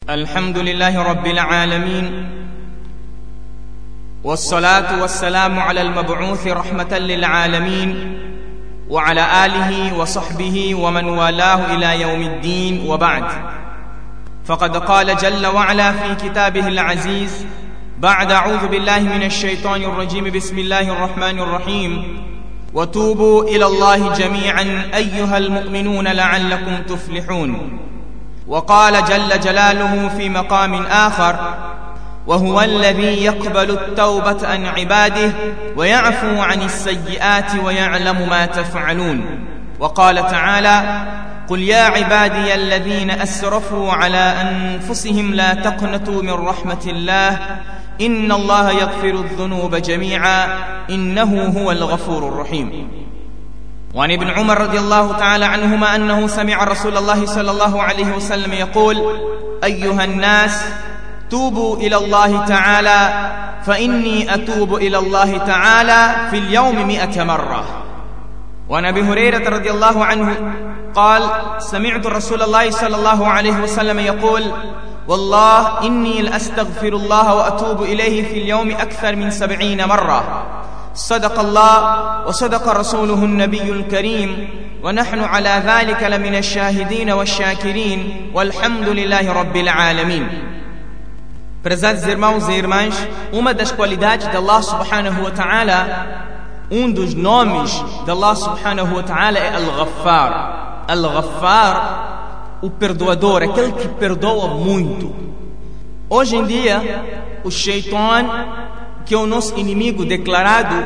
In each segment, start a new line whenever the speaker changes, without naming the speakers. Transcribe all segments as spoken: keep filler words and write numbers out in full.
الحمد لله رب العالمين، والصلاة والسلام على المبعوث رحمة للعالمين وعلى آله وصحبه ومن والاه إلى يوم الدين، وبعد. فقد قال جل وعلا في كتابه العزيز بعد أعوذ بالله من الشيطان الرجيم بسم الله الرحمن الرحيم: وتوبوا إلى الله جميعا أيها المؤمنون لعلكم تفلحون. وقال جل جلاله في مقام آخر: وهو الذي يقبل التوبة عن عباده ويعفو عن السيئات ويعلم ما تفعلون. وقال تعالى: قل يا عبادي الذين أسرفوا على أنفسهم لا تقنطوا من رحمة الله إن الله يغفر الذنوب جميعا إنه هو الغفور الرحيم. وعن ابن عمر رضي الله تعالى عنهما أنه سمع رسول الله صلى الله عليه وسلم يقول: أيها الناس توبوا إلى الله تعالى فإني أتوب إلى الله تعالى في اليوم مئة مرة. وعن أبي هريرة رضي الله عنه قال: سمعت رسول الله صلى الله عليه وسلم يقول: والله إني لأستغفر الله وأتوب إليه في اليوم أكثر من سبعين مرة. صدق الله وصدق رسوله النبي الكريم، ونحن على ذلك لمن الشاهدين والشاكرين والحمد لله رب العالمين. Prezados irmãos e irmãs, uma das qualidades de Allah subhanahu wa ta'ala, um dos nomes de Allah subhanahu wa ta'ala é Al-Ghaffar. Al-Ghaffar, o perdoador, aquele que perdoa muito. Hoje em dia, o Shaitan, que é o nosso inimigo declarado,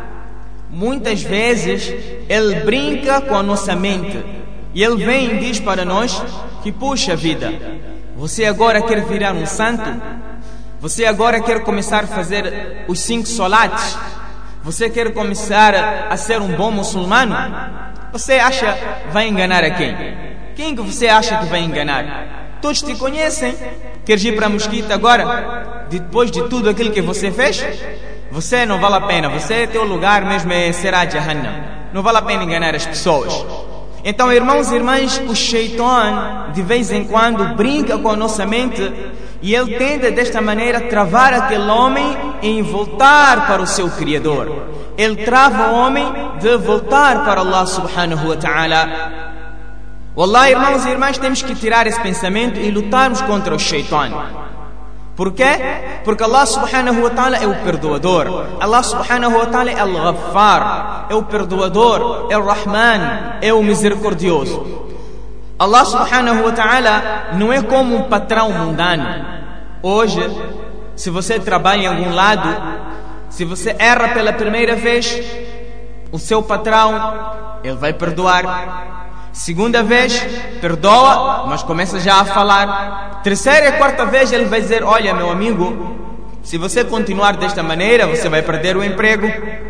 muitas vezes ele brinca com a nossa mente e ele vem e diz para nós que, puxa vida, você agora quer virar um santo? Você agora quer começar a fazer os cinco solates? Você quer começar a ser um bom muçulmano? Você acha que vai enganar a quem? Quem que você acha que vai enganar? Todos te conhecem. Queres ir para a mesquita agora? Depois de tudo aquilo que você fez? Você não vale a pena. Você, teu lugar mesmo é será Jahannam. Não vale a pena enganar as pessoas. Então, irmãos e irmãs, o Shaitan de vez em quando brinca com a nossa mente e ele tenta desta maneira travar aquele homem em voltar para o seu Criador. Ele trava o homem de voltar para Allah subhanahu wa ta'ala. Wallah, irmãos e irmãs, temos que tirar esse pensamento e lutarmos contra o Shaitan. Por quê? Porque Allah subhanahu wa ta'ala é o perdoador. Allah subhanahu wa ta'ala é Al-Ghaffar, é o perdoador, é o Rahman, é o misericordioso. Allah subhanahu wa ta'ala não é como um patrão mundano. Hoje, se você trabalha em algum lado, se você erra pela primeira vez, o seu patrão, ele vai perdoar. Segunda vez, perdoa, mas começa já a falar. Terceira e quarta vez ele vai dizer: olha, meu amigo, se você continuar desta maneira, você vai perder o emprego.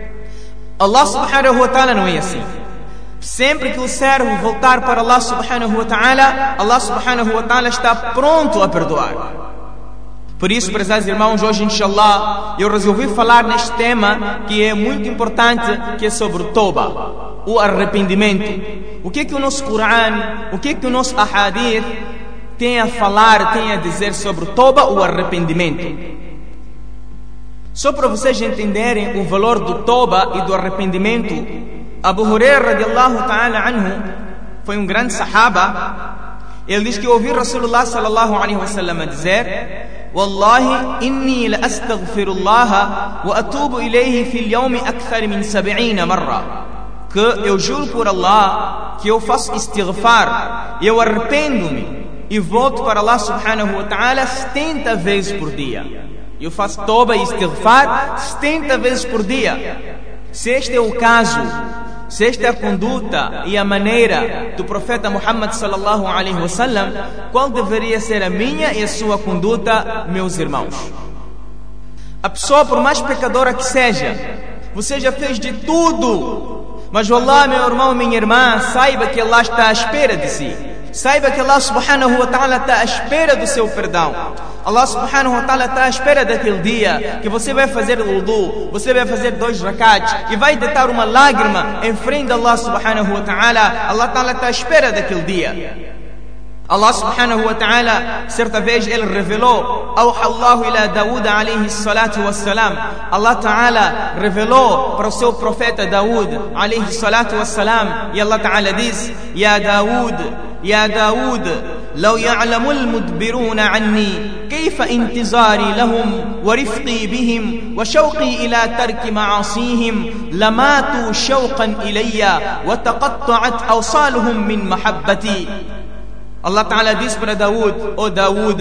Allah subhanahu wa ta'ala não é assim. Sempre que o servo voltar para Allah subhanahu wa ta'ala, Allah subhanahu wa ta'ala está pronto a perdoar. Por isso, prezados irmãos, hoje, inshallah, eu resolvi falar neste tema que é muito importante, que é sobre o Toba, o arrependimento. O que é que o nosso Quran, o que é que o nosso Ahadith tem a falar, tem a dizer sobre o Toba, o arrependimento? Só para vocês entenderem o valor do Toba e do arrependimento, Abu Hurairah radiallahu ta'ala anhu foi um grande sahaba. Ele diz que ouviu Rasulullah sallallahu alaihi wasallam dizer: Wallahi inni la astaghfirullah wa atubu ilayhi fil yawmi akthar min sab'ina marra. Que eu juro por Allah que eu faço istighfar, eu arrependo-me e volto para Allah subhanahu wa ta'ala setenta vezes por dia. Eu faço toba e istighfar setenta vezes por dia. Se este é o caso, se esta é a conduta e a maneira do profeta Muhammad sallallahu alaihi wasallam, qual deveria ser a minha e a sua conduta, meus irmãos? A pessoa, por mais pecadora que seja, você já fez de tudo, mas wallah, meu irmão, minha irmã, saiba que Allah está à espera de si. Saiba que Allah subhanahu wa ta'ala está à espera do seu perdão. Allah subhanahu wa ta'ala está à espera daquele dia que você vai fazer o wudu, você vai fazer dois rakats e vai deitar uma lágrima em frente de Allah subhanahu wa ta'ala. Allah ta'ala está à espera daquele dia. Allah subhanahu wa ta'ala, certa vez ele revelou, Awha Allahu ila Daud alayhi salatu wassalam. Allah ta'ala revelou para o seu profeta Daud alayhi salatu wassalam, e Allah ta'ala diz: Ya Daud, Ya Daud, لو يعلم المدبرون عني كيف انتظاري لهم ورفقي بهم وشوقي إلى ترك معاصيهم لماتوا شوقا إلي وتقطعت أوصالهم من محبتي. Allah Ta'ala diz para Daud: ó Daud,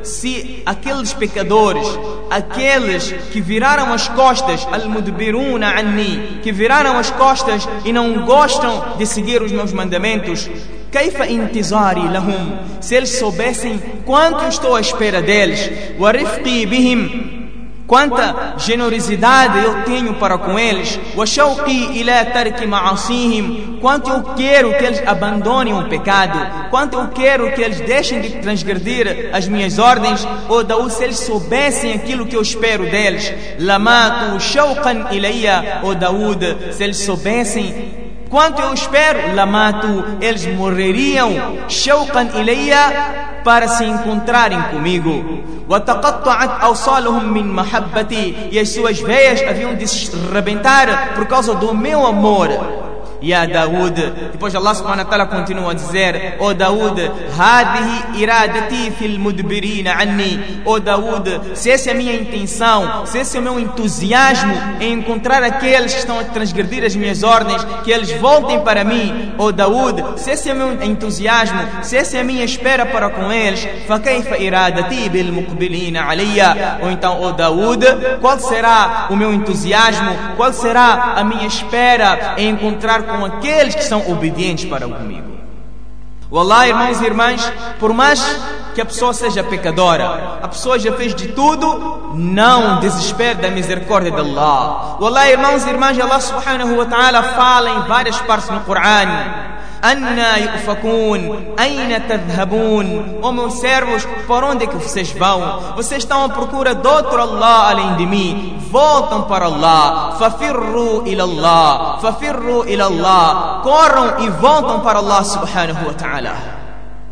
se aqueles pecadores, aqueles que viraram as costas, al-mudbiruna anni, que viraram as costas e não gostam de seguir os meus mandamentos, kaifa intizari lahum, se eles soubessem quanto estou à espera deles, wa rifqi bihim, quanta generosidade eu tenho para com eles, wa shawqi ila tarki ma'asihim, quanto eu quero que eles abandonem o pecado, quanto eu quero que eles deixem de transgredir as minhas ordens. Ou Daud, se eles soubessem aquilo que eu espero deles, lamatu shawqan ilayya, ou Daud, se eles soubessem quanto eu espero, lamatu, eles morreriam, shawqan ilayya, para se encontrarem comigo. Wa taqatta'at awsaluhum min mahabbati, e as suas veias haviam de se rebentar por causa do meu amor. Ya Daud, depois Allah subhanahu wa ta'ala continua a dizer: ó Daud, hadihi iradati fil mudbirina anni, ó Daud, se essa é a minha intenção, se esse é o meu entusiasmo em encontrar aqueles que estão a transgredir as minhas ordens, que eles voltem para mim, ó Daud, se esse é o meu entusiasmo, se essa é a minha espera para com eles, fa kayfa iradati bil muqbilina alayya, ou então, ó Daud, qual será o meu entusiasmo, qual será a minha espera em encontrar com aqueles que são obedientes para comigo? Wallah, irmãos e irmãs, por mais que a pessoa seja pecadora, a pessoa já fez de tudo, não desespere da misericórdia de Allah. Wallah, irmãos e irmãs, Allah subhanahu wa ta'ala fala em várias partes no Corão: Anna yufakun, aina tadhhabun, ó meus servos, por onde é que vocês vão? Vocês estão à procura de outro Allah além de mim, voltam para Allah. Fafirru ila Allah, fafirru ila Allah, corram e voltam para Allah subhanahu wa ta'ala.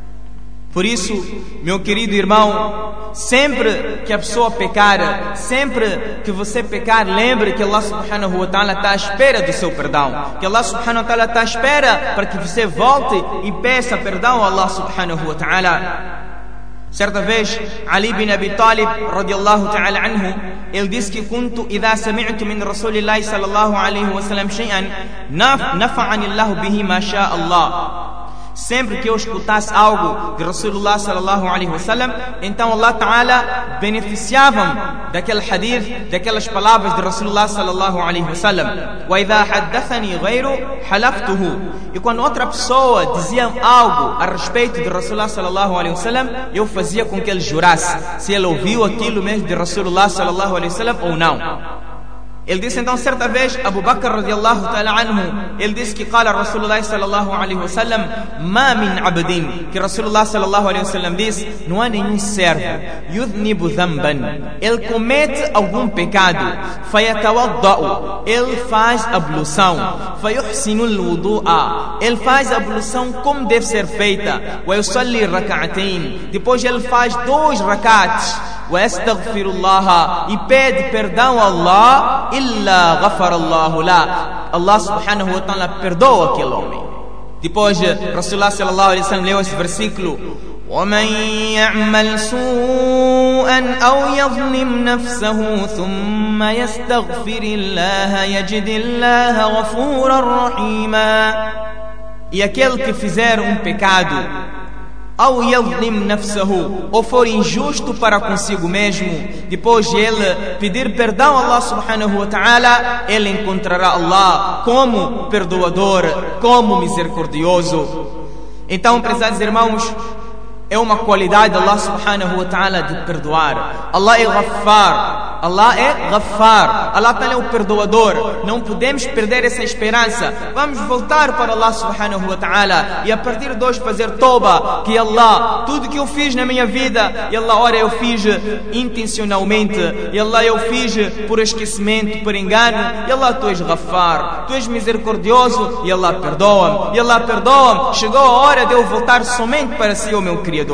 Por isso, meu querido irmão, sempre que a pessoa pecar, sempre que você pecar, lembre que Allah subhanahu wa ta'ala está à espera do seu perdão, que Allah subhanahu wa ta'ala está à espera para que você volte e peça perdão a Allah subhanahu wa ta'ala. Certa vez, Ali bin Abi Talib radiyallahu ta'ala anhu, ele disse que kuntu idha sami'tu min Rasulillahi sallallahu alayhi wa sallam shay'an nafa'ani Allah bihi ma sha Allah. Sempre que eu escutasse algo de Rasulullah sallallahu alaihi wasallam, então Allah Ta'ala beneficiava-me daquele hadith, daquelas palavras de Rasulullah sallallahu alaihi wasallam. Wa idha haddathani ghayru halaftuhu. E quando outra pessoa dizia algo a respeito de Rasulullah sallallahu alaihi wasallam, eu fazia com que ele jurasse se ele ouviu aquilo mesmo de Rasulullah sallallahu alaihi wasallam ou não. Ele disse então, certa vez, Abu Bakr radiyallahu ta'ala anhu, ele disse que qala Rasulullah sallallahu alaihi wasallam, ma min abdin, que Rasulullah sallallahu alaihi wasallam disse, não há nenhum servo, yudhnibu dhanban, ele comete algum pecado, fayatawadda'u, ele faz ablução, fayuhsinu al-wudu'a, ele faz ablução como deve ser feita, wa yusalli rak'atayn, depois ele faz dois rak'ats, wa yastaghfirullah, e pede perdão a Allah, illa ghafara Allahu la, Allah subhanahu wa ta'ala perdoa aquele homem. Depois Rasulullah sallallahu alaihi wasallam leu esse versículo: وَمَنْ يَعْمَلْ سُوءًا أَوْ يَظْلِمْ نَفْسَهُ ثُمَّ يَسْتَغْفِرِ اللَّهَ يَجِدِ اللَّهَ غَفُورًا رَحِيمًا. E aquele que fizer um pecado, أو يظلم نفسه, ou for injusto para consigo mesmo, depois de ele pedir perdão a Allah subhanahu wa ta'ala, ele encontrará Allah como perdoador, como misericordioso. Então, prezados irmãos, é uma qualidade de Allah subhanahu wa ta'ala de perdoar. Allah é Ghaffar. Allah é Ghaffar. Allah Ta'ala é o perdoador. Não podemos perder essa esperança. Vamos voltar para Allah subhanahu wa ta'ala e a partir de hoje fazer toba. Que Allah, tudo que eu fiz na minha vida, e Allah, ora eu fiz intencionalmente, e Allah eu fiz por esquecimento, por engano, e Allah, tu és Ghaffar, tu és misericordioso, e Allah perdoa-me, e Allah perdoa-me. Chegou a hora de eu voltar somente para si, o meu Criador.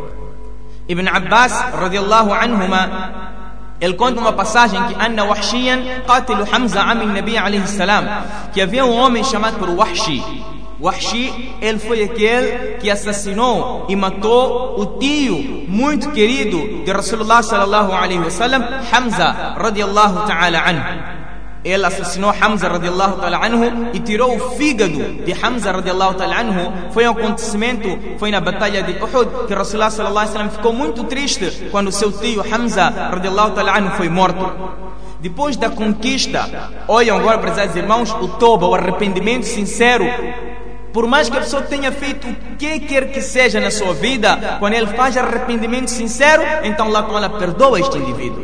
Ibn Abbas radiallahu anhuma, ele conta uma passagem que Anna Wahshiyan qatilu Hamza amin Nabi alayhi salam, que havia um homem chamado por Wahshi. Wahshi, ele foi aquele que assassinou e matou o tio muito querido de Rasulullah sallallahu alayhi wa sallam, Hamza radiallahu ta'ala anhu. Ele assassinou Hamza radiallahu ta'ala anhu e tirou o fígado de Hamza radiallahu ta'ala anhu. Foi um acontecimento, foi na batalha de Uhud, que Rasulullah sallallahu alaihi wasallam ficou muito triste quando o seu tio Hamza radiallahu ta'ala anhu foi morto. Depois da conquista, olham agora, prezados irmãos, o toba, o arrependimento sincero. Por mais que a pessoa tenha feito o que quer que seja na sua vida, quando ele faz arrependimento sincero, então Allah Ta'ala perdoa este indivíduo.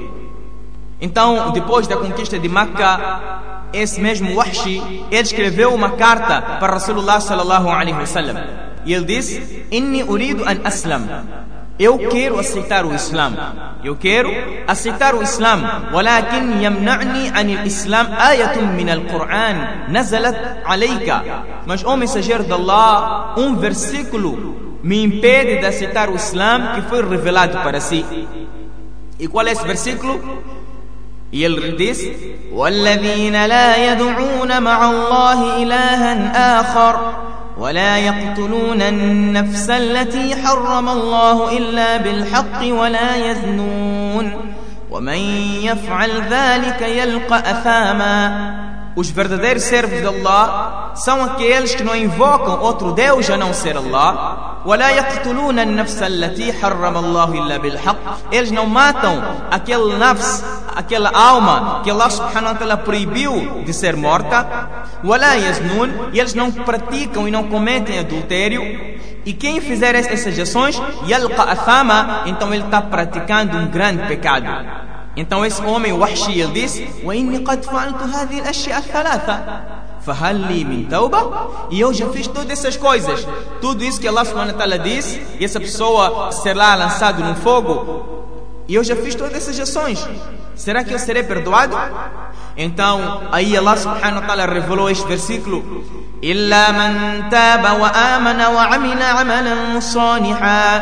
Então, depois da conquista de Makkah, esse mesmo Wahshi, ele escreveu uma carta para Rasulullah sallallahu alaihi wasallam. E ele disse: Inni uridu an aslam. Eu quero aceitar o Islam. Eu quero aceitar o Islam. Walakin yamna'ni anil Islam ayatun min al-Qur'an nazalat alayka. Mas, ó mensageiro de Allah, um versículo me impede de aceitar o Islam que foi revelado para si. E qual é esse versículo? E ele diz: وَالَّذِينَ لَا يَدْعُونَ مَعَ اللَّهِ إِلَهًا آخَرَ وَلَا يَقْتُلُونَ النَّفْسَ الَّتِي حَرَّمَ اللَّهُ إِلَّا بِالْحَقِّ وَلَا يَزْنُونَ وَمَنْ يَفْعَلْ ذَلِكَ يَلْقَ أَثَامًا. Os verdadeiros servos de Allah são aqueles que não invocam outro Deus a não ser Allah. وَلَا يَقْتُلُونَ النَّفْسَ الَّتِي حَرَّمَ اللَّهُ إِلَّا بِالْحَقِّ. Eles não matam aquele nafs, aquela alma que Allah subhanahu wa ta'ala proibiu de ser morta. وَلَا يَزْنُونَ. E eles não praticam e não cometem adultério. E quem fizer essas ações, يَلْقَ أَثَامًا, então ele está praticando um grande pecado. Então esse homem, Wahshi, ele disse: وَإِنِّي قَدْ فَعَلْتُ هَذِهِ الْأَشْيَاءَ الثَّلَاثَةَ فَهَلْ لِي مِنْ تَوْبَةٍ. E eu já fiz todas essas coisas, tudo isso que Allah subhanahu wa ta'ala disse, e essa pessoa será lançado no fogo, e eu já fiz todas essas ações, será que eu serei perdoado? Então aí Allah subhanahu wa ta'ala revelou este versículo: إِلَّا مَنْ تَابَ وَآمَنَ وَعَمِلَ عَمَلًا صَالِحًا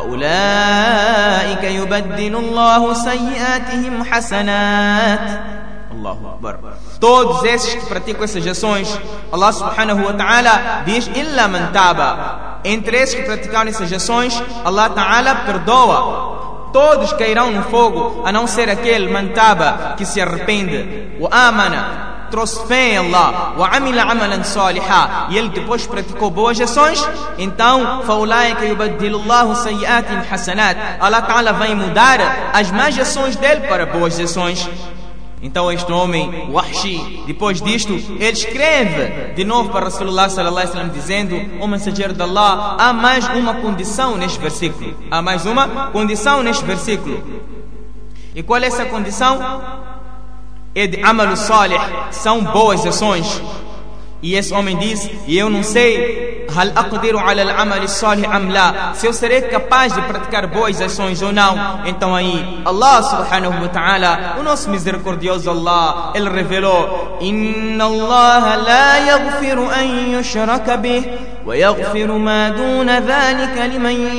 فَأُولَئِكَ يُبَدِّلُ اللَّهُ سَيِّئَاتِهِمْ حَسَنَاتٍ. Allahu Akbar. Todos esses que praticam essas ações, Allah subhanahu wa ta'ala diz: إِلَّا مَنْ تَابَ. Entre esses que praticaram essas ações, Allah ta'ala perdoa. Todos cairão no fogo, a não ser aquele mantaba que se arrepende. Wa amana, trouxe fé em Allah. Wa amila amalan salihah, e ele depois praticou boas ações. Então, faulaika yubaddilullahu sayyiatin hasanat. Allah Ta'ala vai mudar as más ações dele para boas ações. Então este homem, Wahshi, depois disto, ele escreve de novo para Rasulullah sallallahu alaihi wasallam dizendo: ó mensageiro de Allah, há mais uma condição neste versículo. Há mais uma condição neste versículo. E qual é essa condição? É de amalu salih, são boas ações. E esse homem diz: e eu não sei, hal aqdiru ala al-amal salih am la, se eu serei capaz de praticar boas ações ou não. Então aí Allah subhanahu wa ta'ala, o nosso misericordioso Allah, ele revelou: inna Allah la yaghfiru an yushraka bih wa yaghfiru ma duna dhalika liman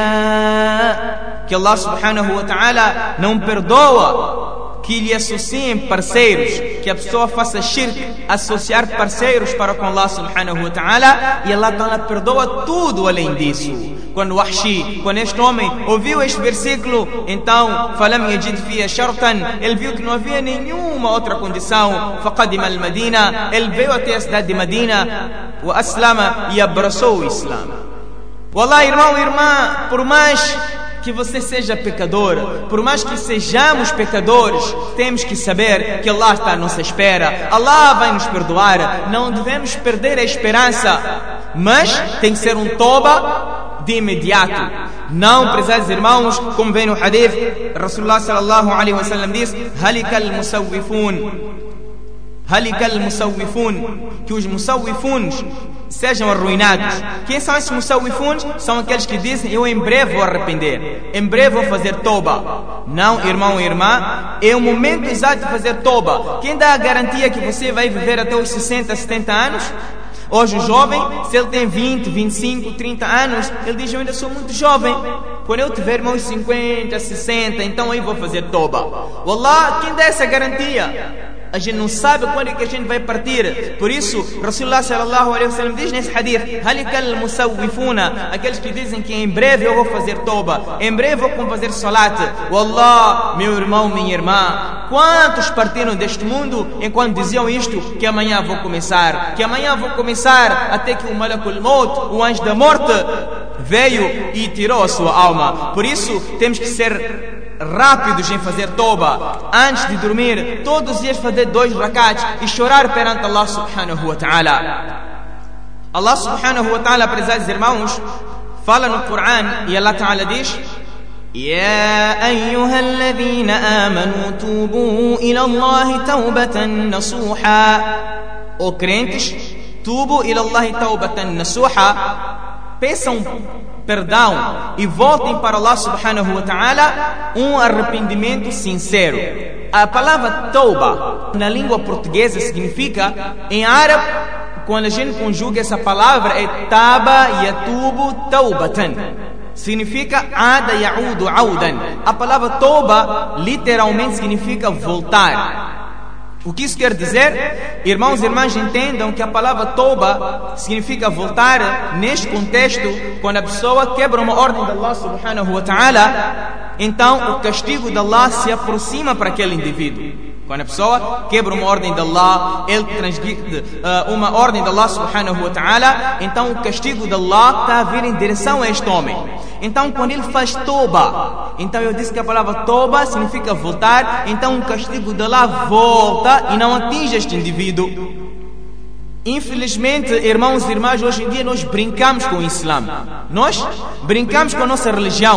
yasha. Que Allah subhanahu wa ta'ala não perdoa que lhe associem parceiros, que a pessoa faça shirk, associar parceiros para com Allah subhanahu wa ta'ala, e Allah ta'ala perdoa tudo além disso. Quando Wahshi, quando este homem ouviu este versículo, então falam yajid fiha shartan, ele viu que não havia nenhuma outra condição. Faqadima al-Madina, ele veio até a cidade de Madina, wa aslama, e abraçou o Islã. Wallah, irmão e irmã, por mais que você seja pecador, por mais que sejamos pecadores, temos que saber que Allah está à nossa espera. Allah vai nos perdoar. Não devemos perder a esperança, mas tem que ser um toba de imediato. Não, prezados irmãos, como vem no hadith, Rasulullah sallallahu alaihi wasallam diz: Halikal musawwifun, Halikal musawwifun, que os musawwifuns sejam arruinados. Quem são esses musawwifuns? São aqueles que dizem: eu em breve vou arrepender, em breve vou fazer toba. Não, irmão e irmã, é o momento exato de fazer toba. Quem dá a garantia que você vai viver até os sessenta, setenta anos? Hoje o jovem, se ele tem vinte, vinte e cinco, trinta anos, ele diz: eu ainda sou muito jovem. Quando eu tiver meus cinquenta, sessenta, então aí vou fazer toba. Wallah, quem dá essa garantia? A gente não sabe quando é que a gente vai partir. Por isso, Rasulullah sallallahu alaihi wasallam diz nesse hadith: Halikal musawwifuna, aqueles que dizem que em breve eu vou fazer toba, em breve eu vou fazer salat. Wallah, meu irmão, minha irmã, quantos partiram deste mundo enquanto diziam isto, que amanhã vou começar, que amanhã vou começar, até que o Malakul Maut, o anjo da morte, veio e tirou a sua alma. Por isso, temos que ser rápidos em fazer toba. Antes de dormir, todos os dias fazer dois rakats e chorar perante Allah subhanahu wa ta'ala. Allah subhanahu wa ta'ala, prezados irmãos, fala no Coran e Allah ta'ala diz: يا أيها الذين آمنوا توبوا إلى الله توبة نصوحا. Ó crentes, tubu ila Allah tawbatan nasuha, peçam perdão e voltem para Allah subhanahu wa ta'ala um arrependimento sincero. A palavra tauba na língua portuguesa significa, em árabe, quando a gente conjuga essa palavra, é taba yatubu taubatan, significa ada yaudu audan. A palavra tauba literalmente significa voltar. O que isso quer dizer? Irmãos e irmãs, entendam que a palavra toba significa voltar. Neste contexto, quando a pessoa quebra uma ordem de Allah subhanahu wa ta'ala, então o castigo de Allah se aproxima para aquele indivíduo. Quando a pessoa quebra uma ordem de Allah, ele transgride uh, uma ordem de Allah subhanahu wa ta'ala, então o castigo de Allah está a vir em direção a este homem. Então quando ele faz toba, então eu disse que a palavra toba significa voltar, então o castigo de Allah volta e não atinge este indivíduo. Infelizmente, irmãos e irmãs, hoje em dia nós brincamos com o Islã. Nós brincamos com a nossa religião.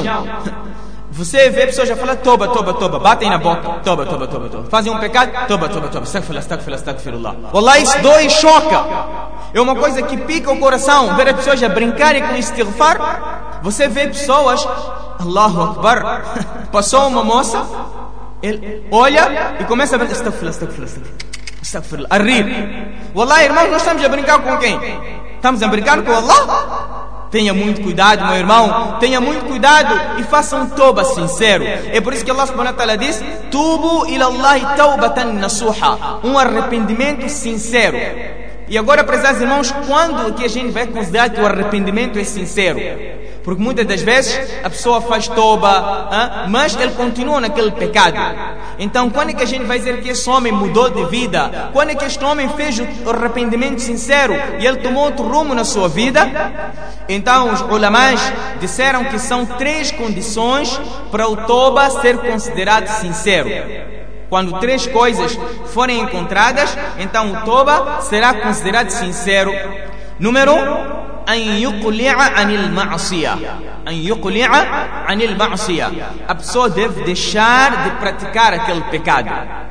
Você vê pessoas já falam toba, toba, toba, batem na boca, toba, toba, toba, toba, fazem um pecado, toba, toba, toba, astaghfirullah, astaghfirullah, astaghfirullah. Wallah, isso dói e choca. É uma coisa que pica o coração, ver as pessoas já brincarem com istighfar. Você vê pessoas, Allahu Akbar, passou uma moça, ele olha e começa a ver, astaghfirullah, astaghfirullah, astaghfirullah, a rir. Wallah, irmãos, nós estamos a brincar com quem? Estamos a brincar com Allah? Tenha muito cuidado, meu irmão, tenha muito cuidado e faça um toba sincero. É por isso que Allah subhanahu wa ta'ala diz: Tubu ila Allah tawbatan nasuha, um arrependimento sincero. E agora, prezados irmãos, quando que a gente vai considerar que o arrependimento é sincero? Porque muitas das vezes a pessoa faz toba, hein? mas ele continua naquele pecado. Então quando é que a gente vai dizer que esse homem mudou de vida? Quando é que este homem fez o arrependimento sincero e ele tomou outro rumo na sua vida? Então os ulamás disseram que são três condições para o toba ser considerado sincero. Quando três coisas forem encontradas, então o toba será considerado sincero. Número um, an yuqli'a anil ma'siyah. An yuqli'a anil ma'siyah. A pessoa deve deixar de praticar aquele pecado.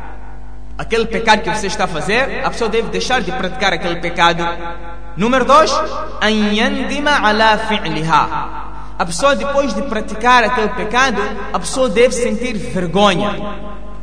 Aquele pecado que você está a fazer, a pessoa deve deixar de praticar aquele pecado. Número dois, an yandima ala fi'liha. A pessoa, depois de praticar aquele pecado, a pessoa deve sentir vergonha,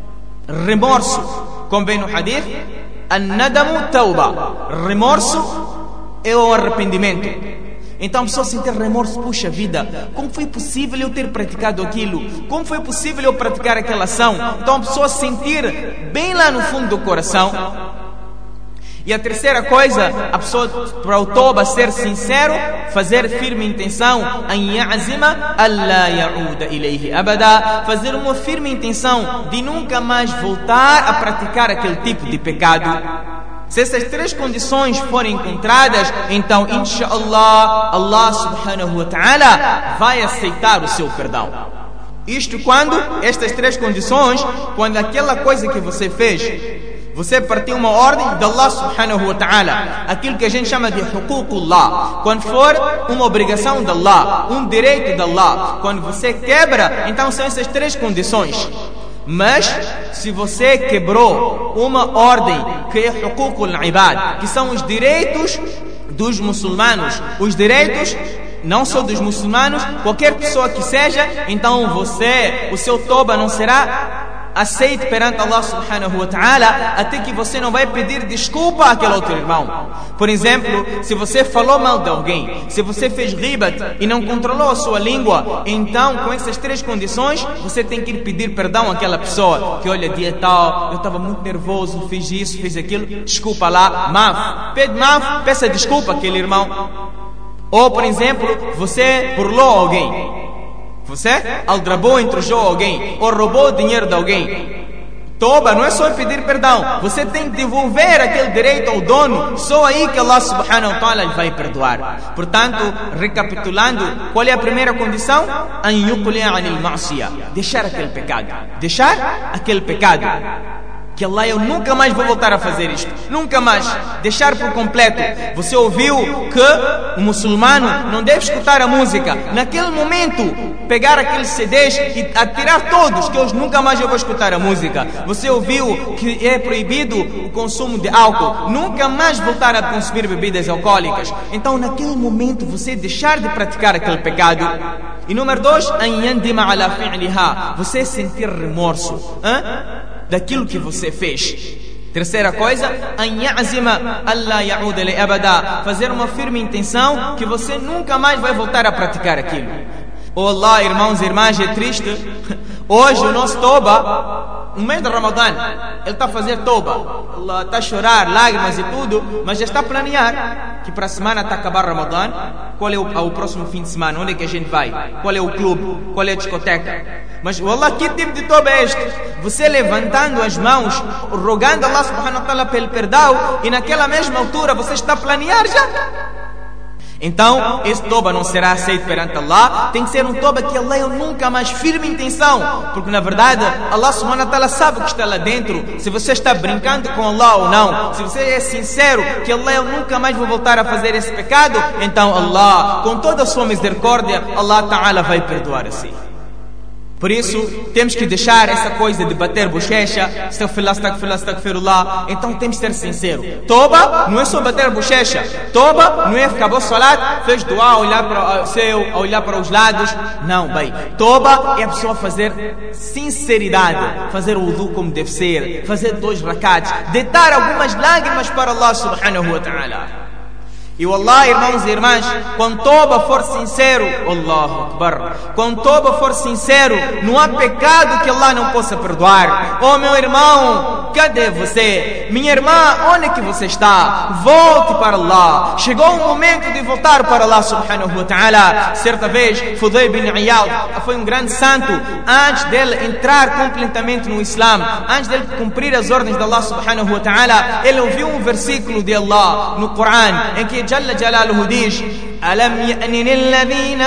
remorso. Como vem no hadith, an-nadamu tauba. Remorso é o arrependimento. Então a pessoa sentir remorso, puxa vida, como foi possível eu ter praticado aquilo? Como foi possível eu praticar aquela ação? Então a pessoa sentir bem lá no fundo do coração. E a terceira coisa, a pessoa, para o toba ser sincero, fazer firme intenção, an ya'zima alla ya'uda ilayhi abada, fazer uma firme intenção de nunca mais voltar a praticar aquele tipo de pecado. Se essas três condições forem encontradas, então, inshallah, Allah subhanahu wa ta'ala vai aceitar o seu perdão. Isto quando? Estas três condições, quando aquela coisa que você fez Você partiu uma ordem de Allah subhanahu wa ta'ala, aquilo que a gente chama de huququllah. Quando for uma obrigação de Allah, um direito de Allah, quando você quebra, então são essas três condições. Mas se você quebrou uma ordem que é huququl ibad, que são os direitos dos muçulmanos, os direitos não só dos muçulmanos, qualquer pessoa que seja, então você, o seu toba não será aceito perante Allah subhanahu wa ta'ala, até que você não vai pedir desculpa àquele outro irmão. Por exemplo, se você falou mal de alguém, se você fez ribat e não controlou a sua língua, então com essas três condições você tem que ir pedir perdão àquela pessoa, que olha, dia tal, eu estava muito nervoso, fiz isso, fiz aquilo, desculpa lá, maf, pede maf, peça desculpa àquele irmão. Ou por exemplo, você burlou alguém, você aldrabou, intrujou alguém, ou roubou o dinheiro de alguém. Toba não é só pedir perdão, você tem que devolver aquele direito ao dono. Só aí que Allah subhanahu wa ta'ala vai perdoar. Portanto, recapitulando, qual é a primeira condição? An yuqli'a anil ma'siyah, deixar aquele pecado, deixar aquele pecado, que Allah, eu nunca mais vou voltar a fazer isto, nunca mais, deixar por completo. Você ouviu que o muçulmano não deve escutar a música, naquele momento pegar aqueles C Ds e atirar todos, que hoje nunca mais eu vou escutar a música. Você ouviu que é proibido o consumo de álcool, nunca mais voltar a consumir bebidas alcoólicas. Então naquele momento você deixar de praticar aquele pecado. E número dois, an yandima ala fi'liha, você sentir remorso, hein? daquilo que você fez. Terceira coisa, an ya'zima alla ya'uda li abada, fazer uma firme intenção que você nunca mais vai voltar a praticar aquilo. Oh Allah, irmãos e irmãs, é triste. Hoje o nosso toba, no mês de Ramadã, ele está a fazer toba, ele está a chorar, lágrimas e tudo, mas já está a planear que para a semana está a acabar Ramadã. Qual é o, o próximo fim de semana? Onde é que a gente vai? Qual é o clube? Qual é a discoteca? Mas Allah, que tipo de toba é este? Você levantando as mãos, rogando Allah subhanahu wa ta'ala pelo perdão, e naquela mesma altura você está a planear já. Então, esse toba não será aceito perante Allah. Tem que ser um toba que Allah eu nunca mais, firme intenção, porque na verdade Allah subhanahu wa ta'ala sabe o que está lá dentro, se você está brincando com Allah ou não. Se você é sincero que Allah eu nunca mais vou voltar a fazer esse pecado, então Allah, com toda a sua misericórdia, Allah ta'ala vai perdoar assim. Por isso, temos que deixar essa coisa de bater bochecha, astaghfirullah, astaghfirullah, astaghfirullah. Então temos que ser sincero. Toba não é só bater bochecha. Toba não é ficar bom salat, fez doar, olhar para o céu, olhar para os lados. Não, bem. Toba é a pessoa fazer sinceridade, fazer o wudu como deve ser, fazer dois rakats, deitar algumas lágrimas para Allah subhanahu wa ta'ala. E wallah, irmãos e irmãs, quando toba for sincero, Allahu Akbar, quando toba for sincero, não há pecado que Allah não possa perdoar. Oh meu irmão, cadê você? Minha irmã, onde é que você está? Volte para Allah. Chegou o momento de voltar para Allah subhanahu wa ta'ala. Certa vez, Fudayl bin Iyad foi um grande santo. Antes dele entrar completamente no Islam, antes dele cumprir as ordens de Allah subhanahu wa ta'ala, ele ouviu um versículo de Allah no Coran, em que جل جلاله ديش ألم يأن للذين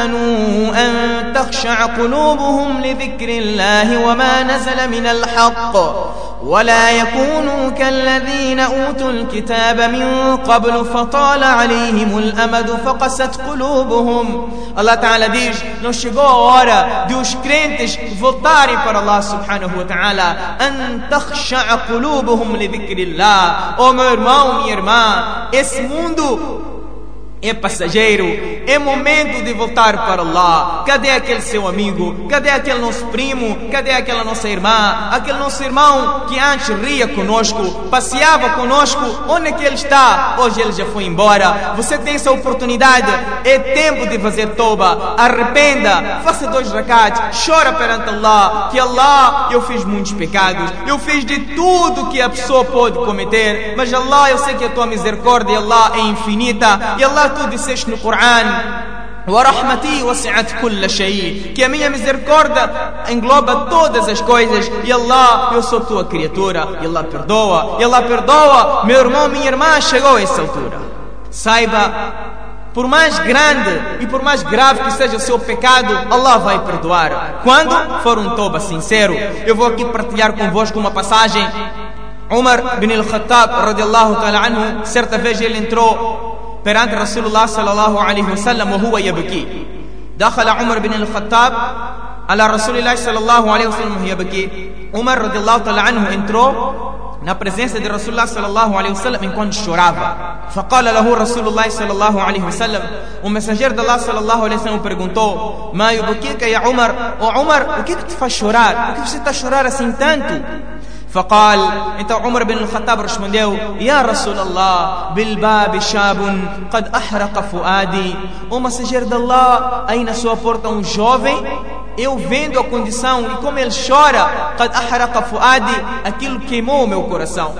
آمنوا أن تخشع قلوبهم لذكر الله وما نزل من الحق ولا يكونوا كالذين أوتوا الكتاب من قبل فطال عليهم الأمد فقست قلوبهم. Allah Ta'ala diz, não chegou a hora de os crentes voltarem para Allah Subhanahu wa Ta'ala. An takhsha'a qulubuhum li dhikrillah. Oh meu irmão, minha irmã, esse mundo é passageiro, é momento de voltar para Allah. Cadê aquele seu amigo? Cadê aquele nosso primo? Cadê aquela nossa irmã? Aquele nosso irmão que antes ria conosco, passeava conosco, onde é que ele está? Hoje ele já foi embora. Você tem essa oportunidade, é tempo de fazer toba. Arrependa, faça dois rakats, chora perante Allah, que Allah, eu fiz muitos pecados, eu fiz de tudo que a pessoa pode cometer, mas Allah, eu sei que a tua misericórdia, Allah, é infinita, e Allah, tu disseste no Coran, وَرَحْمَتِي وَسِعَتْ كُلَّ شَيْءٍ, que a minha misericórdia engloba todas as coisas. E Allah, eu sou tua criatura, e Allah perdoa, e Allah perdoa. Meu irmão, minha irmã, chegou a essa altura. Saiba, por mais grande e por mais grave que seja o seu pecado, Allah vai perdoar, quando for um toba sincero. Eu vou aqui partilhar convosco uma passagem Umar bin al-Khattab radiallahu ta'ala anhu, certa vez ele entrou perante Rasulullah sallallahu alaihi wasallam wa huwa yabki. Dakhala Umar bin al-Khattab ala Rasulillah sallallahu alaihi wasallam yabki. Umar radiallahu ta'ala anhu entrou na presença de Rasulullah sallallahu alaihi wasallam enquanto chorava. فقال له رسول الله صلى الله عليه وسلم, o mensageiro de Allah sallallahu alaihi wasallam perguntou: ما يبكيك يا عمر? Ó Umar, o que que te faz chorar? Por que você está a chorar assim tanto? فقال, então Umar bin al-Khattab respondeu: يا رسول الله بالباب شاب قد أحرق فؤادي. O mensageiro de Allah, aí na sua porta um jovem, eu vendo a condição e como ele chora, قد أحرق فؤادي, aquilo queimou o meu coração.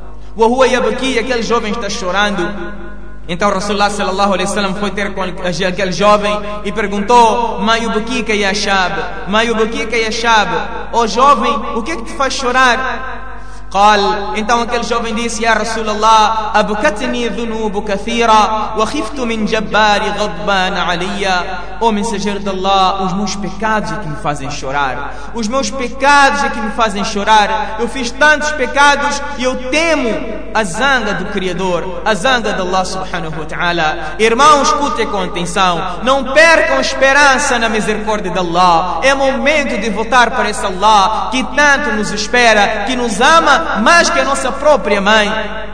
وهو يبكي, aquele jovem está chorando. Então Rasulullah sallallahu alaihi wasallam foi ter com aquele jovem e perguntou: ما يبكيك يا شاب? ما يبكيك يا شاب? Ó jovem, o que é que te faz chorar? قال, então aquele jovem disse: يا رسول الله أبكتني ذنوب كثيرة وخفت من جبار غضبان علي. Ó mensageiro de Allah, os meus pecados é que me fazem chorar. Os meus pecados é que me fazem chorar. Eu fiz tantos pecados e eu temo a zanga do Criador, a zanga de Allah subhanahu wa ta'ala. Irmãos, escutem com atenção, não percam esperança na misericórdia de Allah. É momento de voltar para esse Allah que tanto nos espera, que nos ama mais que a nossa própria mãe.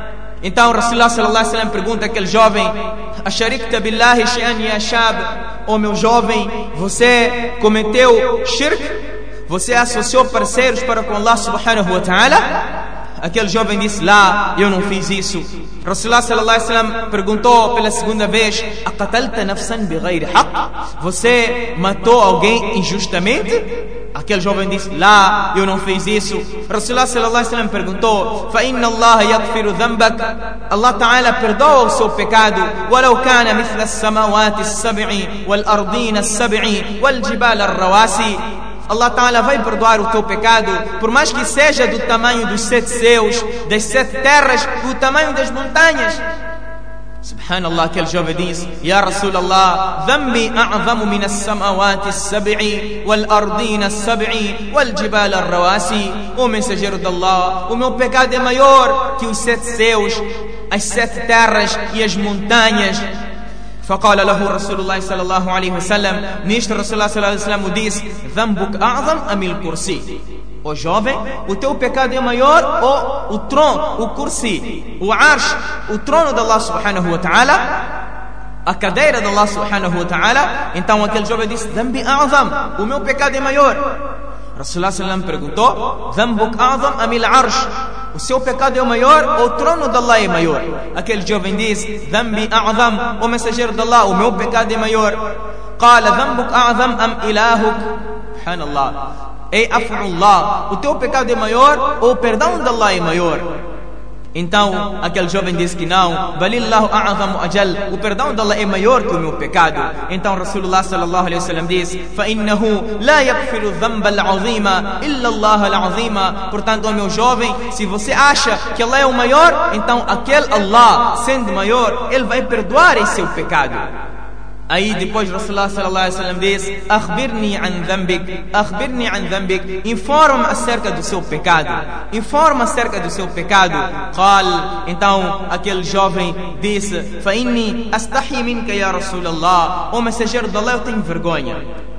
Então Rasulullah sallallahu alaihi wasallam pergunta àquele jovem: Asharikta billahi shay'an ya shab? Ó meu jovem, você cometeu shirk? Você associou parceiros para com Allah subhanahu wa ta'ala? Aquele jovem disse: lá, eu não fiz isso. Rasulullah sallallahu alaihi wasallam perguntou pela segunda vez: aqatalta nafsan bighayri haqq? Você matou alguém injustamente? Aquele jovem disse: lá, eu não fiz isso. Rasulullah sallallahu alaihi wasallam perguntou: fa inna Allah yaghfiru dhanbak? Allah ta'ala perdoa o seu pecado. Walau kana mithla as-samawati as-sab'i wal ardina as-sab'i wal jibal ar-rawasi. Allah Ta'ala vai perdoar o teu pecado, por mais que seja do tamanho dos sete céus, das sete terras, do tamanho das montanhas. Subhanallah, aquele jovem disse: Ya Rasulallah, dhambi a'zamu min as-samawati as-sab'i wal ardina as-sab'i wal jibal ar-rawasi. O mensageiro de Allah, o meu pecado é maior que os sete céus, as sete terras e as montanhas. فقال له رسول الله صلى الله عليه وسلم, nisto Rasulullah sallallahu alaihi wasallam disse: ذنبك أعظم أم الكرسي? O jovem, o teu pecado é maior ou o trono, o kursi, o arsh, o trono de Allah subhanahu wa ta'ala, a cadeira de Allah subhanahu wa ta'ala? Então aquele jovem disse: ذنبي أعظم, o meu pecado é maior. Rasulullah sallallahu alaihi wasallam perguntou: ذنبك أعظم أم العرش? O seu pecado é o maior ou o trono de Allah é maior? Aquele jovem disse: ذنبي أعظم, o mensageiro de Allah, o meu pecado é maior. قال ذنبك أعظم أم إلهك? سبحان الله, ei afullah, o teu pecado é maior ou o perdão de Allah é maior? Então aquele jovem disse que não, balillahu a'zamu ajal, o perdão de Allah é maior que o meu pecado. Então Rasulullah sallallahu alaihi wasallam disse: fa innahu la yaghfiru dhanba al-'azima illa Allah al-'azima. Portanto, o meu jovem, se você acha que Allah é o maior, então aquele Allah, sendo maior, ele vai perdoar esse seu pecado. Aí depois Rasulullah sallallahu alaihi wasallam diz: akhbirni an dhanbik, akhbirni an dhanbik, informa acerca do seu pecado, informa acerca do seu pecado. Qal, então aquele jovem disse: fa inni astahi minka ya Rasulallah, o mensageiro de Allah, eu tenho vergonha,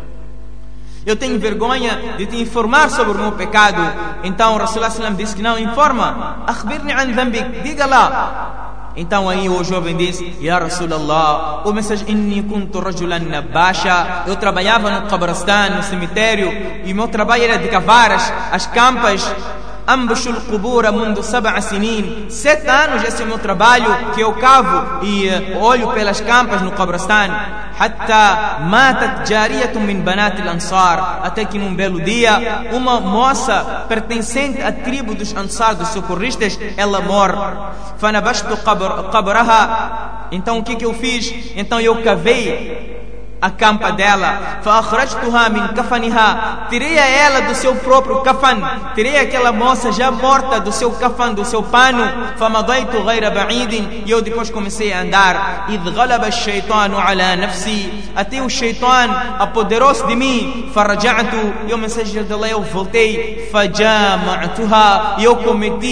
eu tenho vergonha de te informar sobre o meu pecado. Então Rasulullah sallallahu alaihi wasallam disse que não, informa, akhbirni an dhanbik, diga lá. Então aí o jovem disse: Ya Rasulallah, o mensageiro, inni kuntu rajulan nabasha, eu trabalhava no Qabristan, no cemitério, e meu trabalho era de cavar as, as campas. Ambashul qubura mundu sab'a sinin, sete anos esse é o meu trabalho, que eu cavo e uh, olho pelas campas no Qabristan. Hatta matat jariyatun min banat al-ansar, até que num belo dia uma moça pertencente à tribo dos Ansar, dos socorristas, ela morre. Fanabashtu qabraha, então o que que eu fiz? Então eu cavei a campa dela. فأخرجتها من كفنها, tirei a ela do seu próprio kafan, tirei aquela moça já morta do seu kafan, do seu pano. فمضيت غير بعيد, e eu depois comecei a andar. إذ غلب الشيطان على نفسي, até o shaitan apoderou-se de mim. فرجعت, e o mensageiro de Allah, eu voltei. فجامعتها, e eu cometi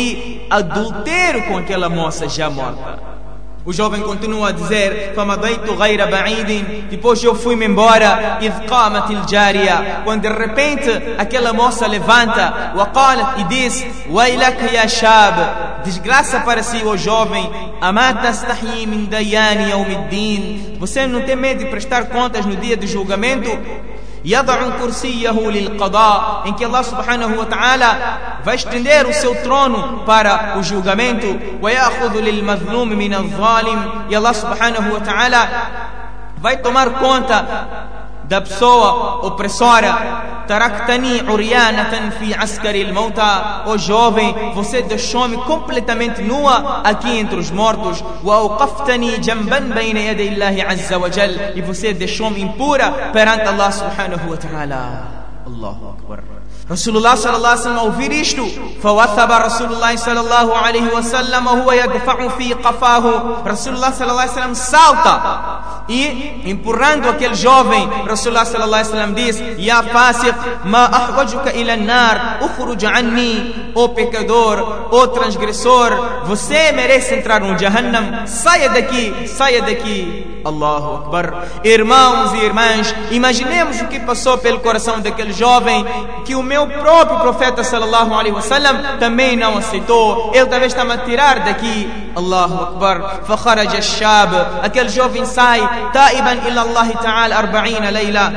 adultério com aquela moça já morta. O jovem continua a dizer: فَمَضَيْتُ غَيْرَ بَعِيدٍ. Depois eu fui-me embora. إِذْ قَامَتِ الْجَارِيَةِ. Quando de repente aquela moça levanta وَقَالَتْ e diz: وَيْلَكَ يَا شَابِ. Desgraça para si, ó jovem. أَمَا تَسْتَحْيِي مِنْ دَيَّانِ يَوْمِ الدِّينِ. Você não tem medo de prestar contas no dia do julgamento? يضع كرسيه للقضاء, em que Allah subhanahu wa ta'ala vai estender o seu trono para o julgamento. ويأخذ للمظلوم من الظالم, e Allah subhanahu wa ta'ala vai tomar conta da pessoa opressora. Taraktani uryanatan fi askari al-mauta. Ó jovem, você deixou-me completamente nua aqui entre os mortos. Wa awqaftani jamban bayna yaday Allah azza wa jal. E você deixou-me impura perante Allah subhanahu wa ta'ala. Allahu akbar. Rasulullah sallallahu alaihi wasallam, ao ouvir isto, فوثب رسول الله صلى الله عليه وسلم وهو يدفع في قفاه. Rasulullah sallallahu alaihi wasallam salta e, empurrando aquele jovem, Rasulullah sallallahu alaihi wasallam diz: Ya fasiq, ma ahwajuka ila an-nar, ukhruj anni. Ó pecador, ó transgressor, você merece entrar no Jahannam, saia daqui, saia daqui. Allahu Akbar. Irmãos e irmãs, imaginemos o que passou pelo coração daquele jovem, que o meu próprio profeta sallallahu alaihi wasallam também não aceitou. Ele talvez está a tirar daqui. Allahu Akbar. فخرج الشاب. Aquele jovem sai تائبا إلى الله تعالى أربعين ليلة.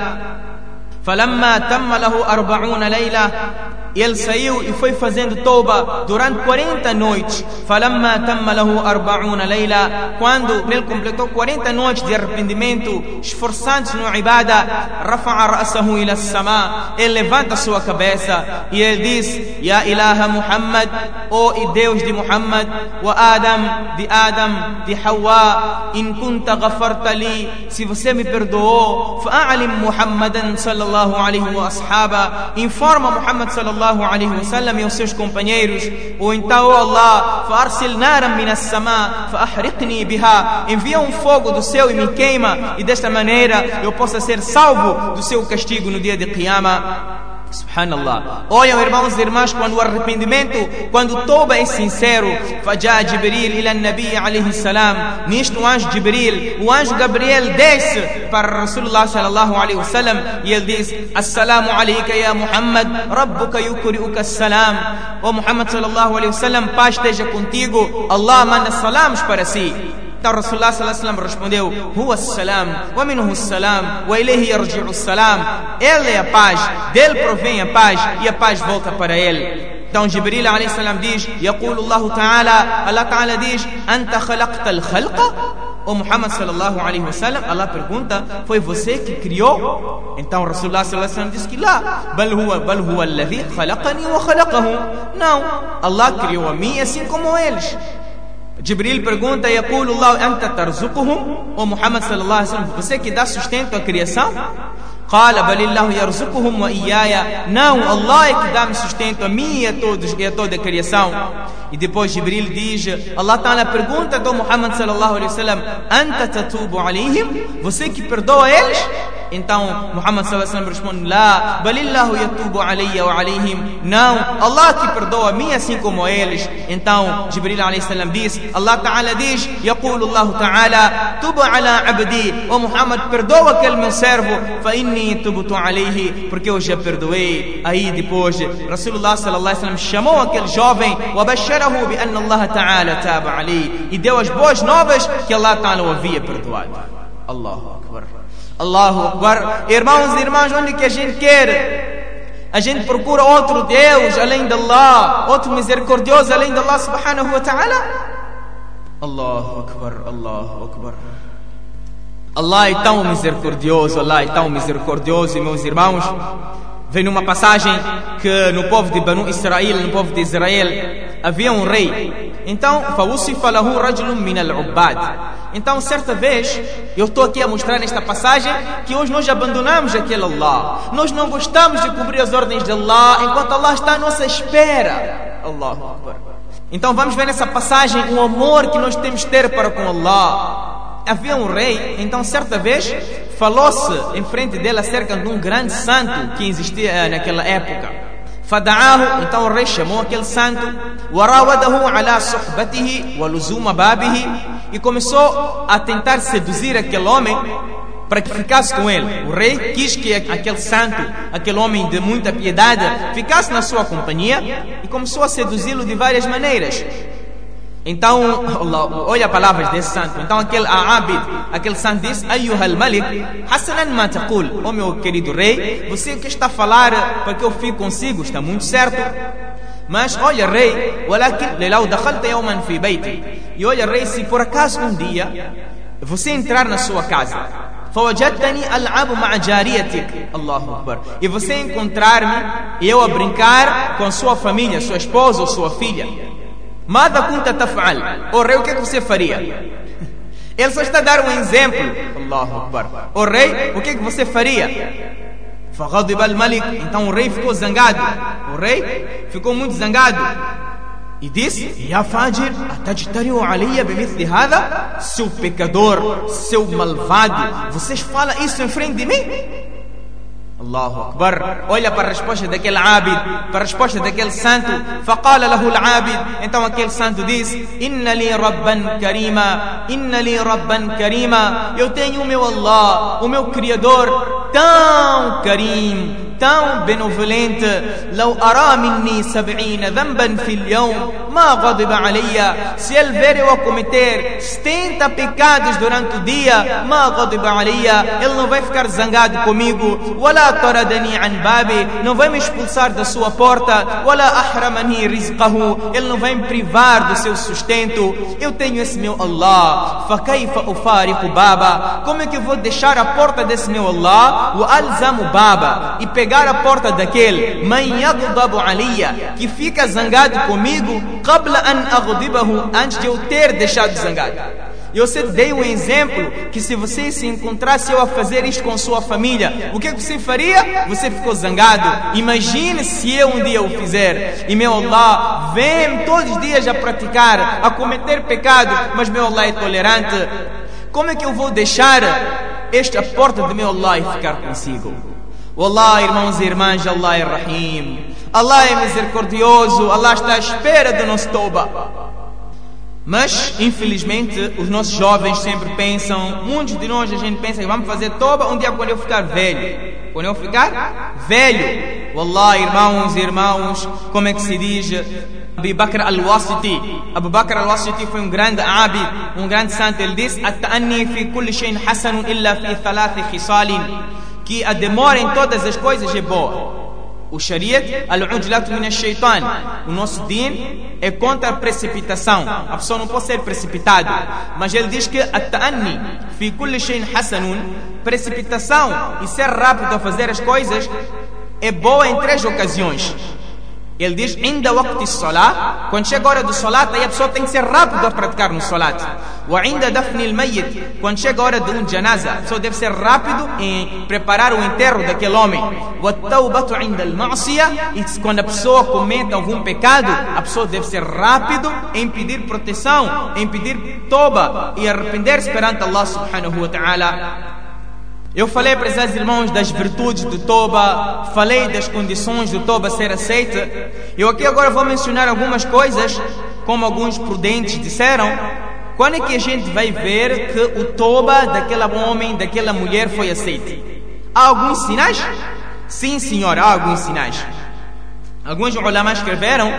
فلما تم له أربعون ليلة, ele saiu e foi fazendo tauba durante quarenta noites. فلما تم له أربعون ليلة, quando ele completou quarenta noites de arrependimento, esforçando-se no ibadah, رفع رأسه إلى السماء, ele levanta sua cabeça e ele diz: Ya ilaha Muhammad, ó Deus de Muhammad, wa Adam, de Adam, de Hawa, in kunta ghafarta li, se você me perdoou, fa'alim Muhammadan sallallahu alaihi wa ashaba, informa Muhammad sallallahu alaihi wasallam e os seus companheiros. Ou então, ó Allah, fa'arsil naran min as-sama fa'ahriqni biha, envia um fogo do céu e me queima, e desta maneira eu possa ser salvo do seu castigo no dia de Qiyamah. Subhanallah. Olhem, irmãos e irmãs, quando o arrependimento, quando o tauba é sincero, فجاء جبريل إلى النبي عليه السلام. Nisto o anjo Jibril, o anjo Gabriel desce para Rasulullah sallallahu alaihi wasallam e ele diz: Assalamu alayka ya Muhammad, Rabbuka yukri'uka as-salam. Ó Muhammad sallallahu alaihi wasallam, paz esteja contigo, Allah manda salamos para si. Então Rasulullah sallallahu alaihi wasallam respondeu: Huwa as-salam, wa minhu as-salam, wa ilayhi yarji'u as-salam. Ele é a paz, dele provém a paz e a paz volta para ele. Então Jibril alayhi salam diz: Yaqulu Allah ta'ala, Allah ta'ala diz: Anta khalaqta al-khalqa? O Muhammad sallallahu alaihi wasallam, Allah pergunta: foi você que criou? Então Rasulullah sallallahu alaihi wasallam diz que lá, bal huwa bal huwa alladhi khalaqani wa khalaqahu. Não, Allah criou a mim assim como eles. Jibril pergunta: Yaqulu Allah anta tarzuquhum? O Muhammad sallallahu alaihi wasallam, você que dá sustento à criação? Qala balillahu yarzuquhum wa iyaya. Não, Allah é que dá-me sustento a mim e a todos e a toda a criação. E depois Jibril diz, Allah Ta'ala pergunta do Muhammad sallallahu alaihi wasallam: Anta tatubu alaihim? Você que perdoa eles? Então Muhammad sallallahu alaihi wasallam responde: La, balillahu yatubu alayya wa alaihim. Não, Allah que perdoa a mim assim como a eles. Então Jibril alaihi salam diz, Allah Ta'ala diz: Yaqulu Allah Ta'ala, tubu ala abdi. O Muhammad, perdoa aquele meu servo, fa inni tubtu alayhi, porque eu já perdoei. Aí depois Rasulullah sallallahu alaihi wasallam chamou aquele jovem, wa basharahu bi anna Allah Ta'ala taba alayhi, e deu as boas novas que Allah Ta'ala o havia perdoado. Allahu Akbar. Allahu Akbar. Irmãos e irmãs, onde que a gente quer? A gente procura outro Deus além de Allah, outro misericordioso além de Allah subhanahu wa ta'ala? Allahu Akbar, Allahu Akbar. Allah é tão misericordioso, Allah é tão misericordioso, meus irmãos. Vem numa passagem que no povo de Banu Israel, no povo de Israel, havia um rei. Então, فَوُصِفَ لَهُ رَجُلٌ مِنَ الْعُبَّادِ. Então, certa vez, eu estou aqui a mostrar nesta passagem que hoje nós abandonamos aquele Allah. Nós não gostamos de cumprir as ordens de Allah, enquanto Allah está à nossa espera. Allahu Akbar. Então, vamos ver nessa passagem o amor que nós temos de ter para com Allah. Havia um rei, então certa vez falou-se em frente dele acerca de um grande santo que existia naquela época. فدعاه, então o rei chamou aquele santo, وراوده على صحبته ولزوم بابه, e começou a tentar seduzir aquele homem para que ficasse com ele. O rei quis que aquele santo, aquele homem de muita piedade, ficasse na sua companhia e começou a seduzi-lo de várias maneiras. Então, olha as palavras desse santo. Então aquele Abid, aquele santo disse: Ayyuhal Malik, Hasanan ma taqul, oh meu querido rei, você que está a falar para que eu fique consigo está muito certo. Mas olha rei, walakin law dakhalta yawman fi bayti, e olha rei, se por acaso um dia você entrar na sua casa, fawajadtani al'abu ma'a jariyatik, Allahu Akbar, e você encontrar-me e eu a brincar com a sua família, sua esposa ou sua filha, Mada kunta taf'al, o rei, o que é que você faria? Ele só está a dar um exemplo. Allahu Akbar. O rei, o que é que você faria? Faghadiba al-Malik, então o rei ficou zangado. O rei ficou muito zangado e disse: Ya fajir, atajtariu alayya bimithli hadha? Seu pecador, seu malvado, vocês falam isso em frente de mim? Allahu Akbar. Olha para a resposta daquele Abid, para a resposta daquele santo. Faqala lahu al-Abid, então aquele santo disse: Inna li rabban karima, inna li rabban karima, eu tenho o meu Allah, o meu Criador tão karim, tão benevolente. Law ara minni sab'ina dhanban fil yawm ma ghadiba alayya, se ele ver eu a cometer setenta pecados durante o dia, ma ghadiba alayya, ele não vai ficar zangado comigo. Wala taradani an babi, não vai me expulsar da sua porta. Wala ahramani rizqahu, ele não vai me privar do seu sustento. Eu tenho esse meu Allah. Fa kayfa ufariqu baba, como é que eu vou deixar a porta desse meu Allah? Wa alzamu baba, e pegar a porta daquele man yaghdabu alayya, que fica zangado comigo, qabla an aghdibahu, antes de eu ter deixado zangado. E eu sempre dei um exemplo que se você se encontrasse eu a fazer isto com sua família, o que é que você faria? Você ficou zangado. Imagine se eu um dia o fizer e meu Allah vem todos os dias a praticar, a cometer pecados, mas meu Allah é tolerante. Como é que eu vou deixar esta porta do meu Allah e ficar consigo? Wallah, irmãos e irmãs, Allah é Rahim, Allah é misericordioso, Allah está à espera do nosso toba. Mas, infelizmente, os nossos jovens sempre pensam, muitos de nós a gente pensa que vamos fazer toba um dia quando eu ficar velho. Quando eu ficar velho. Wallah, irmãos e irmãos, como é que se diz? Abu Bakr al-Wasiti. Abu Bakr al-Wasiti foi um grande abid, um grande santo. Ele disse: At-ta'anni fi kulli shayin hasanun illa fi thalathi khisalin, que a demora em todas as coisas é boa. O Shariat, al-ujlatu min ash-shaytan, o nosso din é contra a precipitação. A pessoa não pode ser precipitada. Mas ele diz que at-ta'anni fi kulli shayin hasanun, precipitação e ser rápido a fazer as coisas é boa em três ocasiões. Ele diz: inda waqti salat, quando chega a hora do salat, aí a pessoa tem que ser rápido a praticar no salat. Wa inda dafni al-mayyit, quando chega a hora de um janaza, a pessoa deve ser rápido em preparar o enterro daquele homem. Wa tawbatu inda al-ma'siyah, e quando a pessoa comete algum pecado, a pessoa deve ser rápido em pedir proteção, em pedir toba e arrepender-se perante Allah subhanahu wa ta'ala. Eu falei, prezados irmãos, das virtudes do toba, falei das condições do toba ser aceita. Eu aqui agora vou mencionar algumas coisas, como alguns prudentes disseram. Quando é que a gente vai ver que o toba daquele homem, daquela mulher foi aceito? Há alguns sinais? Sim, senhor, há alguns sinais. Alguns ulama escreveram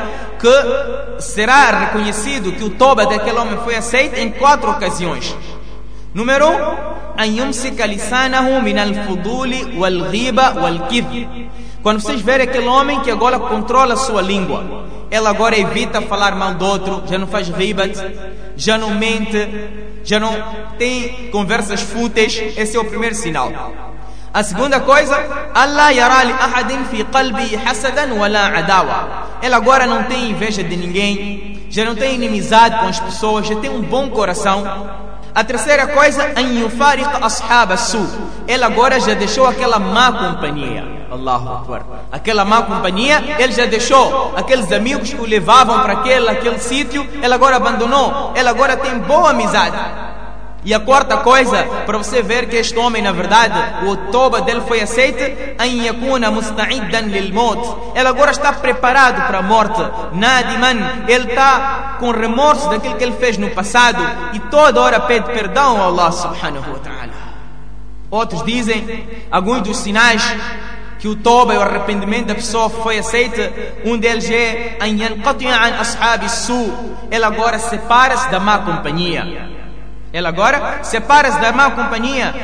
que será reconhecido que o toba daquele homem foi aceito em quatro ocasiões. Número um, an yumsika lisanahu min al-fuduli wal-ghiba wal-kidh. Quando vocês verem aquele homem que agora controla a sua língua, ele agora evita falar mal do outro, já não faz ribat, já não mente, já não tem conversas fúteis. Esse é o primeiro sinal. A segunda coisa, Allah yara li ahadin fi qalbi hasadan wala adawa. Ele agora não tem inveja de ninguém, já não tem inimizade com as pessoas, já tem um bom coração. A terceira coisa, an yufariqa ashab as-su, ele agora já deixou aquela má companhia. Allahu Akbar. Aquela má companhia, ele já deixou. Aqueles amigos que o levavam para aquele, aquele sítio, ele agora abandonou. Ele agora tem boa amizade. E a quarta coisa, para você ver que este homem, na verdade, o toba dele foi aceito, an yakuna musta'iddan lil maut. Ele agora está preparado para a morte. Nadiman, ele está com remorso daquilo que ele fez no passado e toda hora pede perdão a Allah subhanahu wa ta'ala. Outros dizem, alguns dos sinais que o toba e o arrependimento da pessoa foi aceito, um deles é an yanqati'a an ashabi su. Ele agora separa-se da má companhia. Ele agora separa-se da má companhia.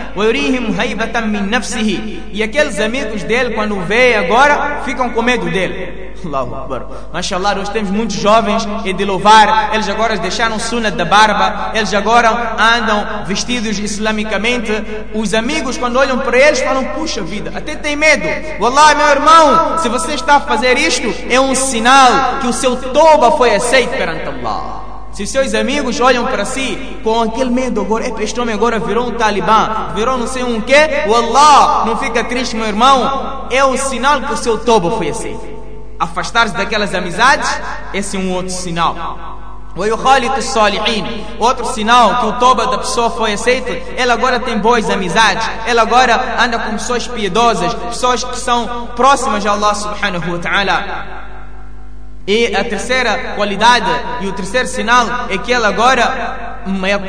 E aqueles amigos dele, quando o veem agora, ficam com medo dele. Allahu Akbar. Mashallah, nós temos muitos jovens e de louvar. Eles agora deixaram o sunnah da barba. Eles agora andam vestidos islamicamente. Os amigos, quando olham para eles, falam, puxa vida, até tem medo. Wallah, meu irmão, se você está a fazer isto, é um sinal que o seu toba foi aceito perante Allah. Se seus amigos olham para si com aquele medo, agora, este homem agora virou um talibã, virou não sei um quê, wallah, não fica triste, meu irmão. É o sinal que o seu toba foi aceito. Afastar-se daquelas amizades, esse é um outro sinal. Outro sinal que o toba da pessoa foi aceito, ela agora tem boas amizades, ela agora anda com pessoas piedosas, pessoas que são próximas a Allah subhanahu wa ta'ala. E a terceira qualidade e o terceiro sinal é que ela agora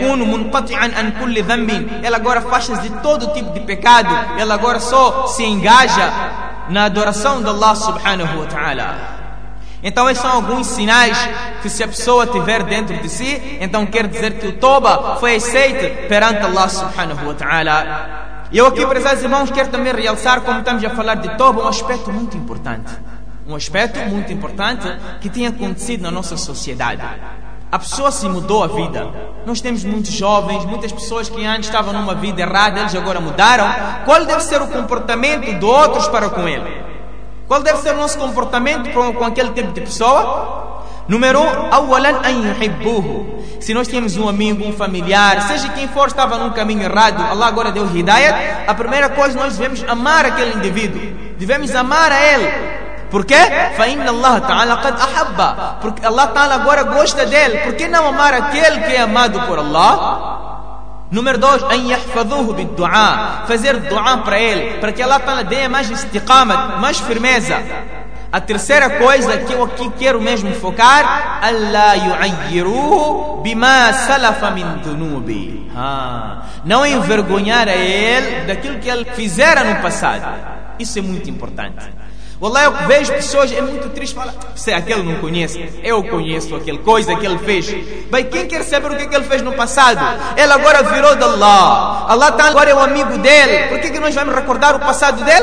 ela agora afasta-se de todo tipo de pecado. Ela agora só se engaja na adoração de Allah subhanahu wa ta'ala. Então esses são alguns sinais que, se a pessoa tiver dentro de si, então quer dizer que o toba foi aceito perante Allah subhanahu wa ta'ala. E eu aqui, prezados irmãos, quero também realçar, como estamos a falar de toba, um aspecto muito importante. Um aspecto muito importante que tem acontecido na nossa sociedade. A pessoa se mudou a vida. Nós temos muitos jovens, muitas pessoas que antes estavam numa vida errada, eles agora mudaram. Qual deve ser o comportamento de outros para com ele? Qual deve ser o nosso comportamento com, com aquele tipo de pessoa? Número um, awalan an yuhibbuhu. Se nós temos um amigo, um familiar, seja quem for, estava num caminho errado, Allah agora deu hidayat, a primeira coisa, nós devemos amar aquele indivíduo. Devemos amar a ele. Por quê? فَإِنَّ اللَّهَ تَعَالَى قَدْ أَحَبَّ. Porque Allah Ta'ala agora gosta dele. Por que não amar aquele que é amado por Allah? Número dois, أَنْ يَحْفَظُوهُ بِالدُّعَاء. Fazer dua para ele, para que Allah Ta'ala dê mais istiqamat, mais firmeza. A terceira coisa que eu aqui quero mesmo focar, أَلَّا يُعَيِّرُوهُ بِمَا سَلَفَ مِنْ ذُنُوبِ. Não envergonhar a ele daquilo que ele fizera no passado. Isso é muito importante. Wallah, eu vejo pessoas, é muito triste falar, se aquele não conhece, eu conheço aquele coisa que ele fez. Bem, quem quer saber o que, que ele fez no passado? Ele agora virou de Allah. Allah tá agora é o amigo dele. Por que, que nós vamos recordar o passado dele?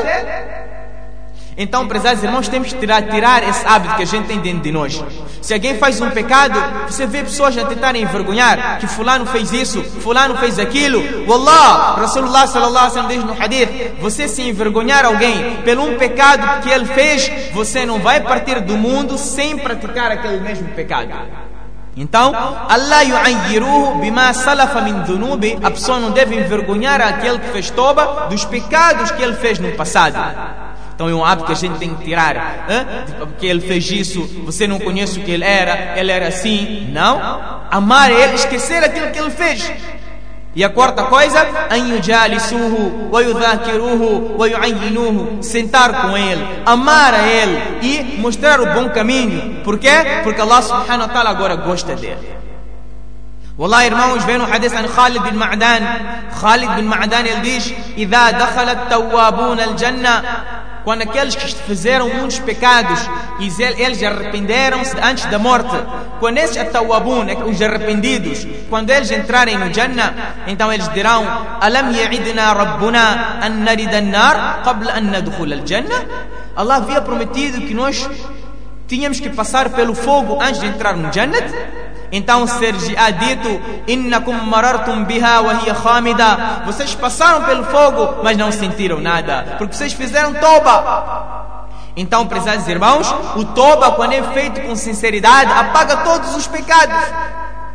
Então, prezados irmãos, temos que tirar, tirar esse hábito que a gente tem dentro de nós. Se alguém faz um pecado, você vê pessoas a tentarem envergonhar, que fulano fez isso, fulano fez aquilo. Wallah, Rasulullah sallallahu alaihi wasallam diz no hadith, você se envergonhar alguém pelo um pecado que ele fez, você não vai partir do mundo sem praticar aquele mesmo pecado. Então, Allah yu'ayyiruhu bima salafa min dhunubi. A pessoa não deve envergonhar aquele que fez toba dos pecados que ele fez no passado. Então é um hábito que a gente tem que tirar, hein? Porque ele fez isso, você não conhece o que ele era, ele era assim. Não, amar ele, esquecer aquilo que ele fez. E a quarta coisa, an yujalisuhu wa yudhakiruhu wa yu'ayyinuhu. Sentar com ele, amar a ele e mostrar o bom caminho. Por quê? Porque Allah subhanahu wa ta'ala agora gosta dele. Wallah, irmãos, vem no hadith de Khalid bin Ma'dan. Khalid bin Ma'dan, ele diz, idha dakhalat tawwabuna al-jannah. Quando aqueles que fizeram muitos pecados e eles arrependeram-se antes da morte, quando esses at-tawwabun, os arrependidos, quando eles entrarem no Jannah, então eles dirão, alam ya'idna rabbuna an narida an-nar qabla an nadkhula al-jannah. Allah havia prometido que nós tínhamos que passar pelo fogo antes de entrar no Jannat. Então ser-lhe-á dito, innakum marartum biha wa hiya khamida. Vocês passaram pelo fogo, mas não sentiram nada, porque vocês fizeram toba. Então, prezados irmãos, o toba, quando é feito com sinceridade, apaga todos os pecados.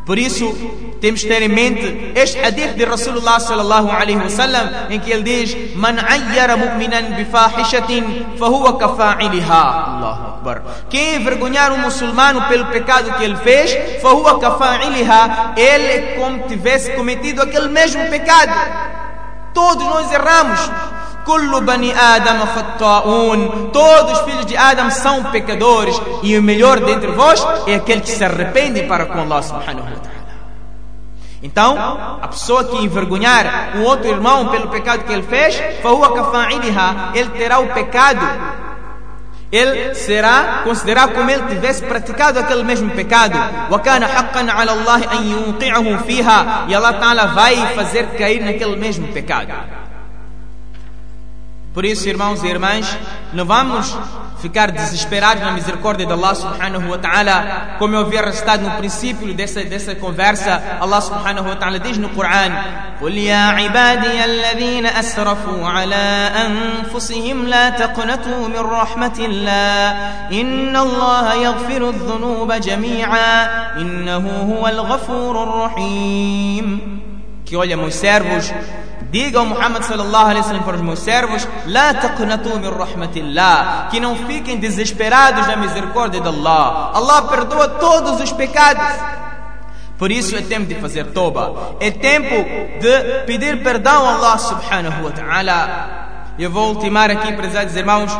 Por isso, temos que ter em mente este hadith de Rasulullah sallallahu alaihi wasallam, em que ele diz: Man ayyara mu'minan bifahishatin fahuwa kafa'iliha. Allahu Akbar. Quem envergonhar um muçulmano pelo pecado que ele fez, fahuwa kafa'iliha, ele é como tivesse cometido aquele mesmo pecado. Todos nós erramos. Kullu bani Adam khatta'un. Todos os filhos de Adam são pecadores, e o melhor dentre vós é aquele que se arrepende para com Allah subhanahu wa ta'ala. Então, a pessoa que envergonhar um outro irmão pelo pecado que ele fez, fahuwa kafa'iliha, ele terá o pecado, ele será considerado como ele tivesse praticado aquele mesmo pecado. Wa kana haqqan 'ala Allah an yunqi'ahu fiha, e Allah Ta'ala vai fazer cair naquele mesmo pecado. Por isso, irmãos e irmãs, não vamos ficar desesperados na misericórdia de Allah subhanahu wa ta'ala. Como eu havia recitado no princípio dessa, dessa conversa, Allah subhanahu wa ta'ala diz no Coran: قُلْ يَا عِبَادِيَ الَّذِينَ أَسْرَفُوا عَلَىٰ أَنفُسِهِمْ لَا تَقْنَطُوا مِنْ رَحْمَةِ اللَّهِ إِنَّ اللَّهَ يَغْفِرُ الذُّنُوبَ جَمِيعًا إِنَّهُ هُوَ الْغَفُورُ الرَّحِيمُ. Que olha, meus servos, diga ao Muhammad sallallahu alaihi wasallam para os meus servos: La taqnatu min rahmatillah, que não fiquem desesperados na misericórdia de Allah. Allah perdoa todos os pecados. Por isso é tempo de fazer toba, é tempo de pedir perdão a Allah subhanahu wa ta'ala. Eu vou ultimar aqui, prezados irmãos,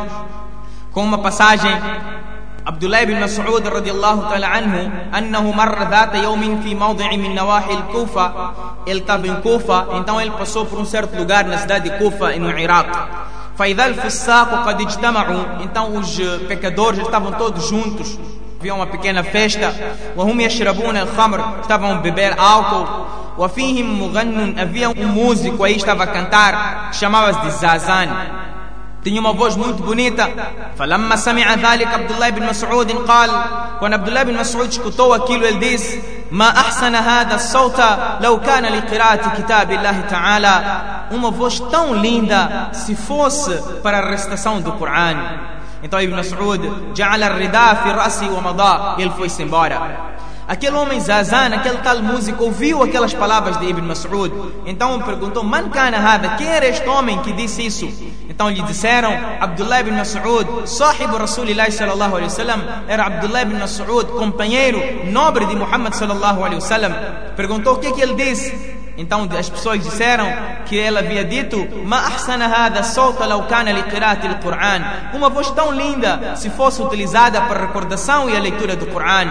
com uma passagem. Abdullah ibn Mas'ud radiyallahu ta'ala anhu, annahu marra dhata yawmin fi mawdi'i min nawahi al-Kufa. Ele estava em Kufa, então ele passou por um certo lugar na cidade de Kufa, no Iraque. فَإِذَا الْفُسَّاقُ قَدْ اجْتَمَعُوا. Então os pecadores estavam todos juntos. Havia uma pequena festa. وَهُمْ يَشْرَبُونَ الْخَمْرِ. Estavam a beber álcool. وَفِيهِمْ مُغَنٌّ. Havia um músico aí, estava a cantar, chamava-se de Zazan. Tinha uma voz muito bonita. فَلَمَّا سَمِعَ ذَلِكَ عبد الله بن مسعود قال. Quando Abdullah ibn Mas'ud escutou aquilo, ele disse: ما أحسن هذا الصوت لو كان لقراءة كتاب الله تعالى. Uma voz tão linda se fosse para a recitação do Coran. Então Ibn Mas'ud جعل الرداء في رأسه ومضى. Ele foi-se embora. Aquele homem Zazan, aquele tal músico, ouviu aquelas palavras de Ibn Mas'ud. Então perguntou: Man kana hada? Quem era este homem que disse isso? Então lhe disseram: Abdullah ibn Mas'ud, sahibu Rasulillah sallallahu alaihi wasallam. Era Abdullah ibn Mas'ud, companheiro nobre de Muhammad sallallahu alaihi wasallam. Perguntou o que é que ele disse. Então as pessoas disseram que ele havia dito: Ma ahsana hada sawta law kana li qira'ati al-Quran. Uma voz tão linda se fosse utilizada para a recordação e a leitura do Coran.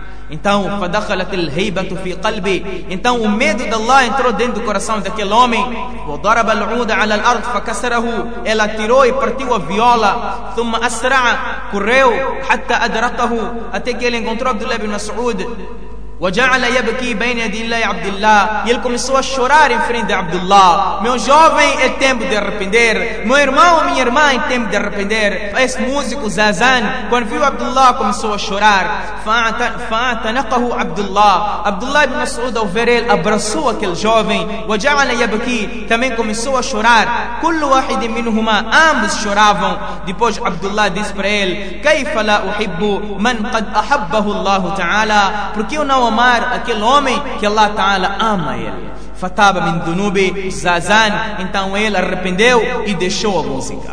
Então, فَدَخَلَتِ الْهَيْبَةُ فِي قَلْبِهِ. Então o medo de Allah entrou dentro do coração daquele homem. وَضَرَبَ الْعُودَ عَلَى الْأَرْضِ فَكَسَرَهُ. Ele atirou e partiu a viola. ثُمَّ أَسْرَعَ. Correu حتى أدركه. Até que ele encontrou Abdullah ibn Mas'ud. وَجَعَلَ يَبْكِي بَيْنَ يَدَيْ اللَّهِ عَبْدِ اللَّهِ. E ele começou a chorar em frente de Abdullah: Meu jovem, é tempo de arrepender. Meu irmão, minha irmã, é tempo de arrepender. Esse músico Zazan, quando viu Abdullah, começou a chorar. فَأَعْتَنَقَهُ Abdullah. Abdullah ibn Mas'ud, ao ver ele, abraçou aquele jovem. وَجَعَلَ يَبْكِي. Também começou a chorar. كُلُّ وَاحِدٍ مِّنْهُمَا. Ambos choravam. Depois Abdullah disse para ele: كَيْفَ لَا أُحِبُّ مَنْ قَدْ أَحَبَّهُ اللَّهُ تَعَالَى. Porque eu não amar aquele homem que Allah Ta'ala ama ele. Fataba min dunubi Zazan. Então ele arrependeu e deixou a música.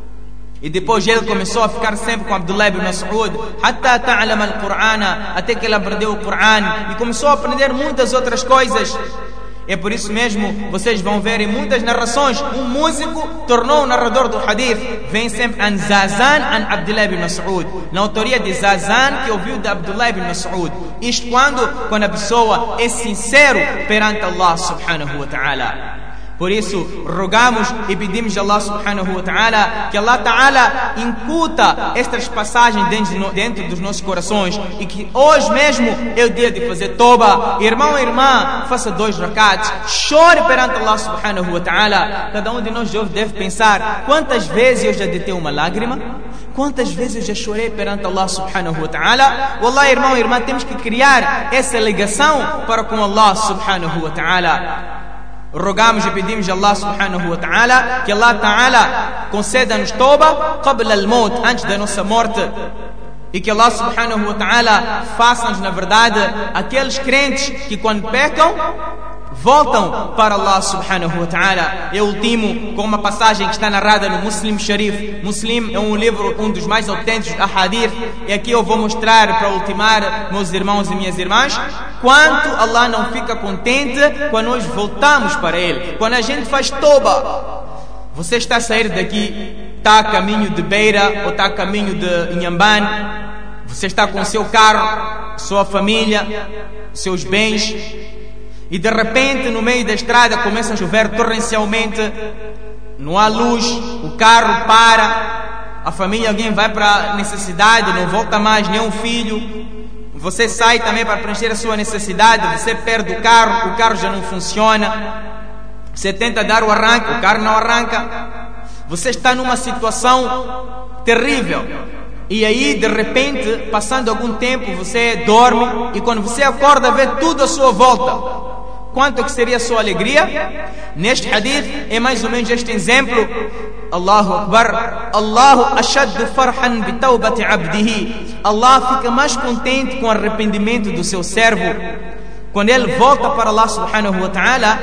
E depois ele começou a ficar sempre com Abdullah ibn Mas'ud. Hatta ta'lama al-Qur'ana. Até que ele aprendeu o Coran e começou a aprender muitas outras coisas. É por isso mesmo, vocês vão ver em muitas narrações, um músico tornou o narrador do hadith. Vem sempre an Zazan an Abdullah ibn Mas'ud, na autoria de Zazan, que ouviu de Abdullah ibn Mas'ud. Isto quando? Quando a pessoa é sincero perante Allah subhanahu wa ta'ala. Por isso, rogamos e pedimos a Allah subhanahu wa ta'ala que Allah ta'ala incuta estas passagens dentro, dentro dos nossos corações, e que hoje mesmo é o dia de fazer toba. Irmão e irmã, faça dois rakats, chore perante Allah subhanahu wa ta'ala. Cada um de nós deve pensar: quantas vezes eu já detei uma lágrima? Quantas vezes eu já chorei perante Allah subhanahu wa ta'ala? Wallah, irmão e irmã, temos que criar essa ligação para com Allah subhanahu wa ta'ala. Rogamos e pedimos a Allah subhanahu wa ta'ala que Allah ta'ala conceda-nos toba qabla al-maut, antes da nossa morte. E que Allah subhanahu wa ta'ala faça-nos, na verdade, aqueles crentes que quando pecam, voltam para Allah subhanahu wa ta'ala. Eu ultimo com uma passagem que está narrada no Muslim Sharif. Muslim é um livro, um dos mais autênticos da Hadith. E aqui eu vou mostrar, para ultimar, meus irmãos e minhas irmãs, quanto Allah não fica contente quando nós voltamos para Ele. Quando a gente faz toba. Você está a sair daqui, está a caminho de Beira ou está a caminho de Inhambane. Você está com o seu carro, sua família, seus bens. E de repente, no meio da estrada, começa a chover torrencialmente, não há luz, o carro para, a família, alguém vai para a necessidade, não volta mais, nem um filho. Você sai também para preencher a sua necessidade, você perde o carro, o carro já não funciona. Você tenta dar o arranque, o carro não arranca. Você está numa situação terrível. E aí, de repente, passando algum tempo, você dorme e quando você acorda, vê tudo à sua volta. Quanto que seria a sua alegria? Neste hadith é mais ou menos este exemplo. Allahu Akbar. Allahu ashaddu farhan bi tawbati abdihi. Allah fica mais contente com o arrependimento do seu servo quando ele volta para Allah subhanahu wa ta'ala,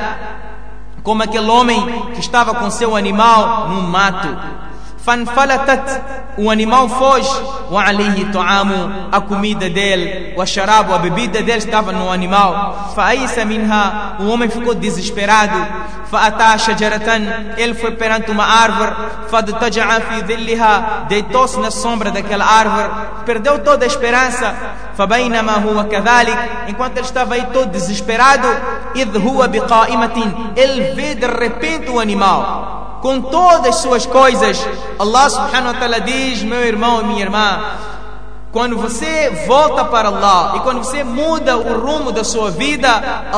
como aquele homem que estava com seu animal no mato. Fanfalatat, o animal foge, wa alayhi ta'amu, a comida dele, wa sharabu, a bebida dele estava no animal. Fa'isa minha, o homem ficou desesperado. Fa'ata shajaratan, ele foi perante uma árvore. Fadtaja'a fi dhilliha, deitou-se na sombra daquela árvore, perdeu toda a esperança. Fabainama huwa kadhalik, enquanto ele estava aí todo desesperado, idh huwa biqa'imatin, ele vê de repente o animal com todas as suas coisas. Allah subhanahu wa ta'ala diz, meu irmão e minha irmã, quando você volta para Allah e quando você muda o rumo da sua vida,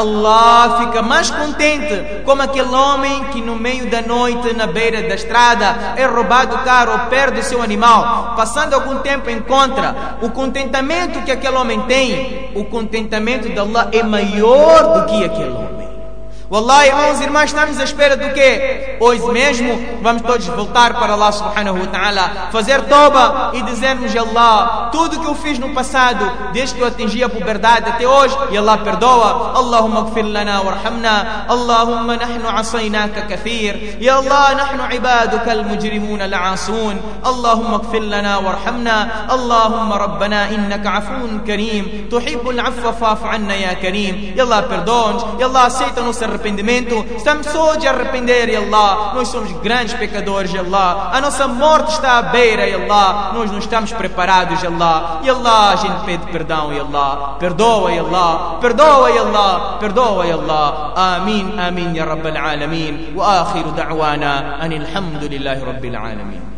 Allah fica mais contente, como aquele homem que no meio da noite, na beira da estrada, é roubado o carro ou perde o seu animal. Passando algum tempo encontra o contentamento que aquele homem tem. O contentamento de Allah é maior do que aquele homem. Wallahi, irmãos e irmãs, estamos à espera do quê? Hoje mesmo vamos todos voltar para Allah subhanahu wa ta'ala, fazer toba e dizermos a Allah tudo que eu fiz no passado, desde que eu atingi a puberdade até hoje, e Allah perdoa. Allahumma gfir lana warhamna, Allahumma nahnu asaynaka kathir, ya Allah nahnu ibaduka al-mujrimuna al-asun, Allahumma gfir lana warhamna, Allahumma rabbana innaka afun karim, tuhibbul afwa fa'fu anna ya karim. Ya Allah perdoa-nos, ya Allah aceita nosso arrependimento. Estamos só de arrepender, ya Allah. Nós somos grandes pecadores, ya Allah. A nossa morte está à beira, ya Allah. Nós não estamos preparados, ya Allah. Ya Allah, a gente pede perdão, ya Allah. Perdoa, ya Allah. Perdoa, ya Allah. Perdoa, ya Allah. Amin, amin, ya Rabbal Alamin. Wa akhiru da'wana anil hamdulillahi Rabbil Alamin.